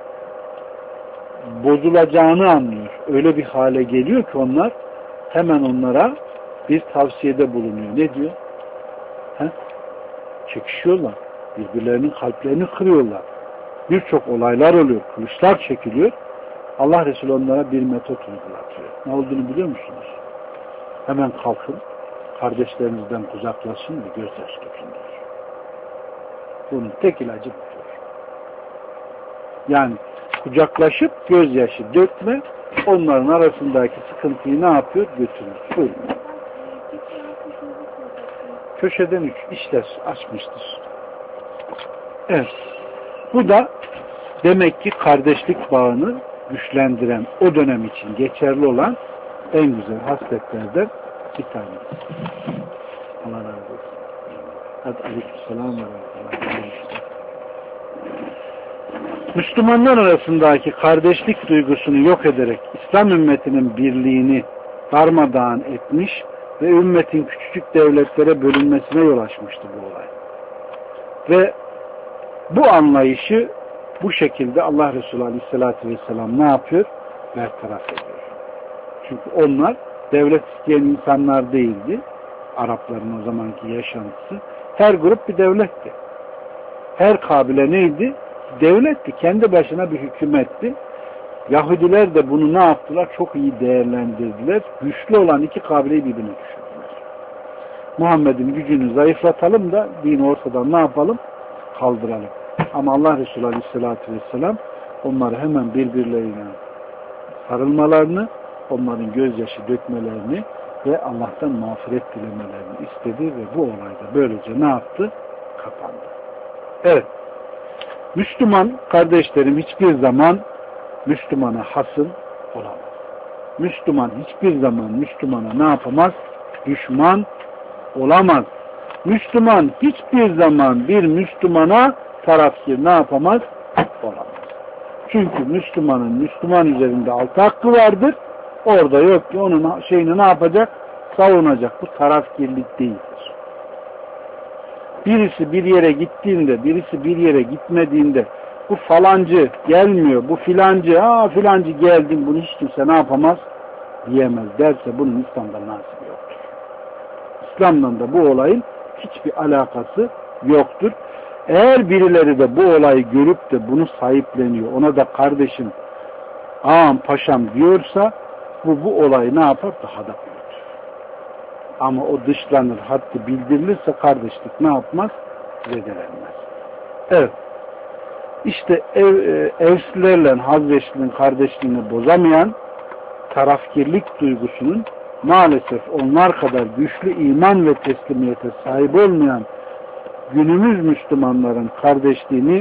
bozulacağını anlıyor. Öyle bir hale geliyor ki onlar hemen onlara bir tavsiyede bulunuyor. Ne diyor? He? Çekişiyorlar. Birbirlerinin kalplerini kırıyorlar. Birçok olaylar oluyor. Kılıçlar çekiliyor. Allah Resulü onlara bir metot uygulatıyor. Ne olduğunu biliyor musunuz? Hemen kalkın, kardeşlerinizden uzaklaşın ve gözyaşı dökün diyor. Bunun tek ilacı budur. Yani kucaklaşıp gözyaşı dökme, onların arasındaki sıkıntıyı ne yapıyor? Götürür. Buyurun. Köşeden üç işler açmıştır. Evet. Bu da demek ki kardeşlik bağını güçlendiren, o dönem için geçerli olan en güzel hasletlerden bir tanesi. Allah razı olsun. Hadi aleykümselam ve rahmetullah. Müslümanlar arasındaki kardeşlik duygusunu yok ederek İslam ümmetinin birliğini darmadağın etmiş ve ümmetin küçücük devletlere bölünmesine yol açmıştı bu olay. Ve bu anlayışı bu şekilde Allah Resulü Aleyhisselatü Vesselam ne yapıyor? Bertaraf ediyor. Çünkü onlar devlet isteyen insanlar değildi. Arapların o zamanki yaşantısı. Her grup bir devletti. Her kabile neydi? Devletti. Kendi başına bir hükümetti. Yahudiler de bunu ne yaptılar? Çok iyi değerlendirdiler. Güçlü olan iki kabileyi birbirine düşürdüler. Muhammed'in gücünü zayıflatalım da dini ortadan ne yapalım? Kaldıralım. Ama Allah Resulü Aleyhisselatü Vesselam onları hemen birbirlerine sarılmalarını, onların gözyaşı dökmelerini ve Allah'tan mağfiret dilemelerini istedi ve bu olayda böylece ne yaptı? Kapandı. Evet. Müslüman kardeşlerim hiçbir zaman Müslümana hasım olamaz. Müslüman hiçbir zaman Müslümana ne yapamaz? Düşman olamaz. Müslüman hiçbir zaman bir Müslümana tarafkir ne yapamaz? Olamaz. Çünkü Müslümanın Müslüman üzerinde altı hakkı vardır. Orada yok ki onun şeyini ne yapacak? Savunacak. Bu tarafkirlik değildir. Birisi bir yere gittiğinde, birisi bir yere gitmediğinde bu falancı gelmiyor, bu filancı, aa filancı geldin, bunu hiç kimse ne yapamaz diyemez derse bunun İslam'da nasibi yoktur. İslam'dan da bu olayın hiçbir alakası yoktur. Eğer birileri de bu olayı görüp de bunu sahipleniyor, ona da kardeşim, ağam, paşam diyorsa bu bu olayı ne yapar? Daha da büyütür. Ama o dışlanır, haddi bildirilirse kardeşlik ne yapmaz? Zedelenmez. Evet. İşte ev, evslilerle Hazreçli'nin kardeşliğini bozamayan tarafkirlik duygusunun maalesef onlar kadar güçlü iman ve teslimiyete sahip olmayan günümüz Müslümanların kardeşliğini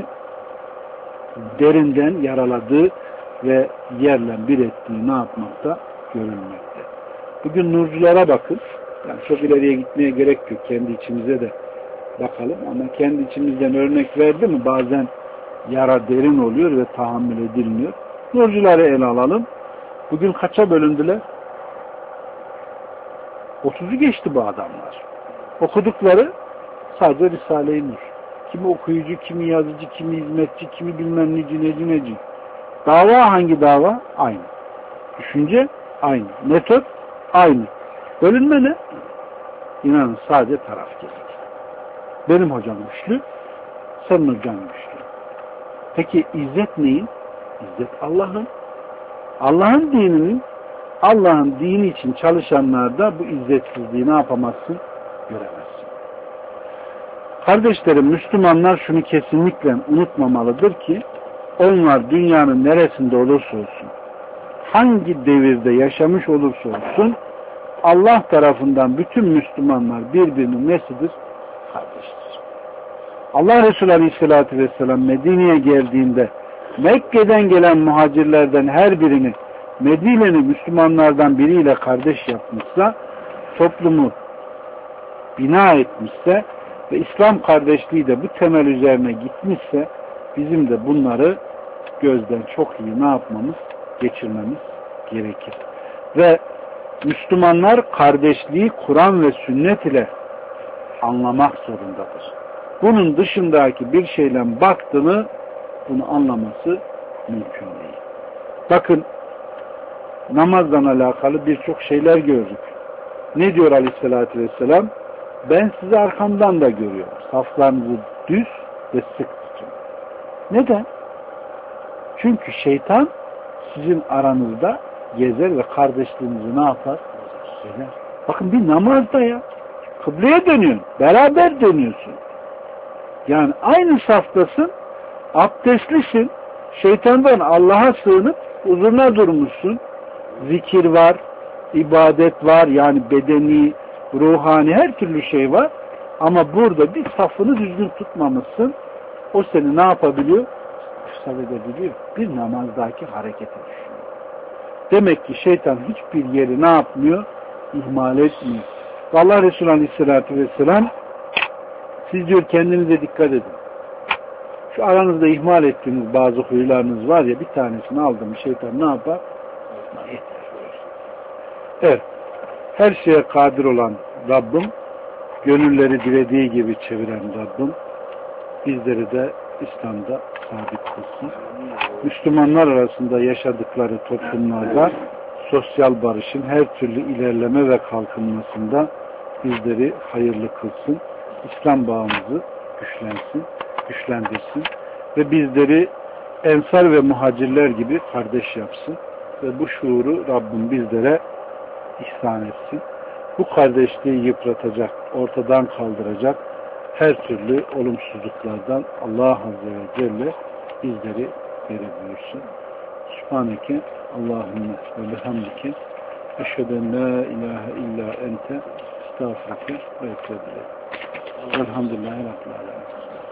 derinden yaraladığı ve yerle bir ettiği ne yapmakta? Görülmekte. Bugün nurculara bakın. Yani çok ileriye gitmeye gerek yok. Kendi içimize de bakalım. Ama kendi içimizden örnek verdi mi bazen yara derin oluyor ve tahammül edilmiyor. Nurcuları ele alalım. Bugün kaça bölündüler? otuzu geçti bu adamlar. Okudukları sadece Risale-i Nur. Kimi okuyucu, kimi yazıcı, kimi hizmetçi, kimi bilmem neci, neci, neci. Dava hangi dava? Aynı. Düşünce aynı. Metot aynı. Bölünme ne? İnanın sadece tarafkirlik. Benim hocam güçlü, senin hocan güçlü. Peki izzet neyin? İzzet Allah'ın. Allah'ın dininin, Allah'ın dini için çalışanlarda bu izzetsizliği ne yapamazsın? Göremezsin. Kardeşlerim, Müslümanlar şunu kesinlikle unutmamalıdır ki onlar dünyanın neresinde olursa olsun, hangi devirde yaşamış olursa olsun Allah tarafından bütün Müslümanlar birbirinin nesidir? Kardeştir. Allah Resulü Aleyhisselatü Vesselam Medine'ye geldiğinde Mekke'den gelen muhacirlerden her birini Medine'li Müslümanlardan biriyle kardeş yapmışsa, toplumu bina etmişse ve İslam kardeşliği de bu temel üzerine gitmişse bizim de bunları gözden çok iyi ne yapmamız? Geçirmemiz gerekir. Ve Müslümanlar kardeşliği Kur'an ve sünnet ile anlamak zorundadır. Bunun dışındaki bir şeyle baktığını bunu anlaması mümkün değil. Bakın namazdan alakalı birçok şeyler gördük. Ne diyor Aleyhisselatü Vesselam? Ben sizi arkamdan da görüyorum. Saflarınızı düz ve sık tutun. Neden? Çünkü şeytan sizin aranızda gezer ve kardeşliğinizi ne yapar? Söyler. Bakın bir namazda ya. Kıbleye dönüyorsun. Beraber dönüyorsun. Yani aynı saftasın. Abdestlisin. Şeytandan Allah'a sığınıp huzuruna durmuşsun. Zikir var, ibadet var, yani bedeni, ruhani her türlü şey var. Ama burada bir safını düzgün tutmamışsın. O seni ne yapabiliyor? İfsad edebiliyor. Bir namazdaki hareketi düşünüyor. Demek ki şeytan hiçbir yeri ne yapmıyor? İhmal etmiyor. Allah Resulü Aleyhisselatü Vesselam siz diyor kendinize dikkat edin. Şu aranızda ihmal ettiğiniz bazı huylarınız var ya, bir tanesini aldım şeytan ne yapar? Evet. Her şeye kadir olan Rabbim, gönülleri dilediği gibi çeviren Rabbim bizleri de İslam'da sabit kılsın. Müslümanlar arasında yaşadıkları toplumlarda sosyal barışın her türlü ilerleme ve kalkınmasında bizleri hayırlı kılsın. İslam bağımızı güçlensin, güçlendirsin ve bizleri ensar ve muhacirler gibi kardeş yapsın ve bu şuuru Rabbim bizlere ihsan etsin. Bu kardeşliği yıpratacak, ortadan kaldıracak her türlü olumsuzluklardan Allah Azze ve Celle bizleri beri buyursun. Subhaneke Allahümme ve bihamdike eşheden la ilahe illa ente estağfurke ve etûbü Elhamdülillahi Rabbil Alemin.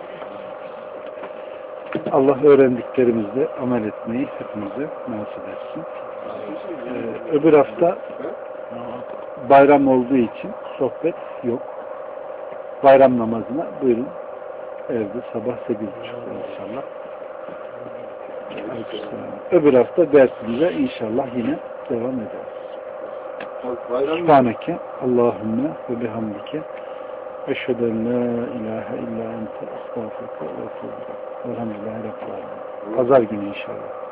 Allah öğrendiklerimizle amel etmeyi hepimize nasip etsin. Ee, öbür hafta bayram olduğu için sohbet yok. Bayram namazına buyurun. Evde sabah sekiz buçukta inşallah. Öbür hafta dersimize inşallah yine devam ederiz. Subhaneke Allahümme ve bihamdike eşheden la ilahe illa ente estağfurke ve etûbü. Elhamdülillahi Rabbil Alemin. Pazar günü inşallah.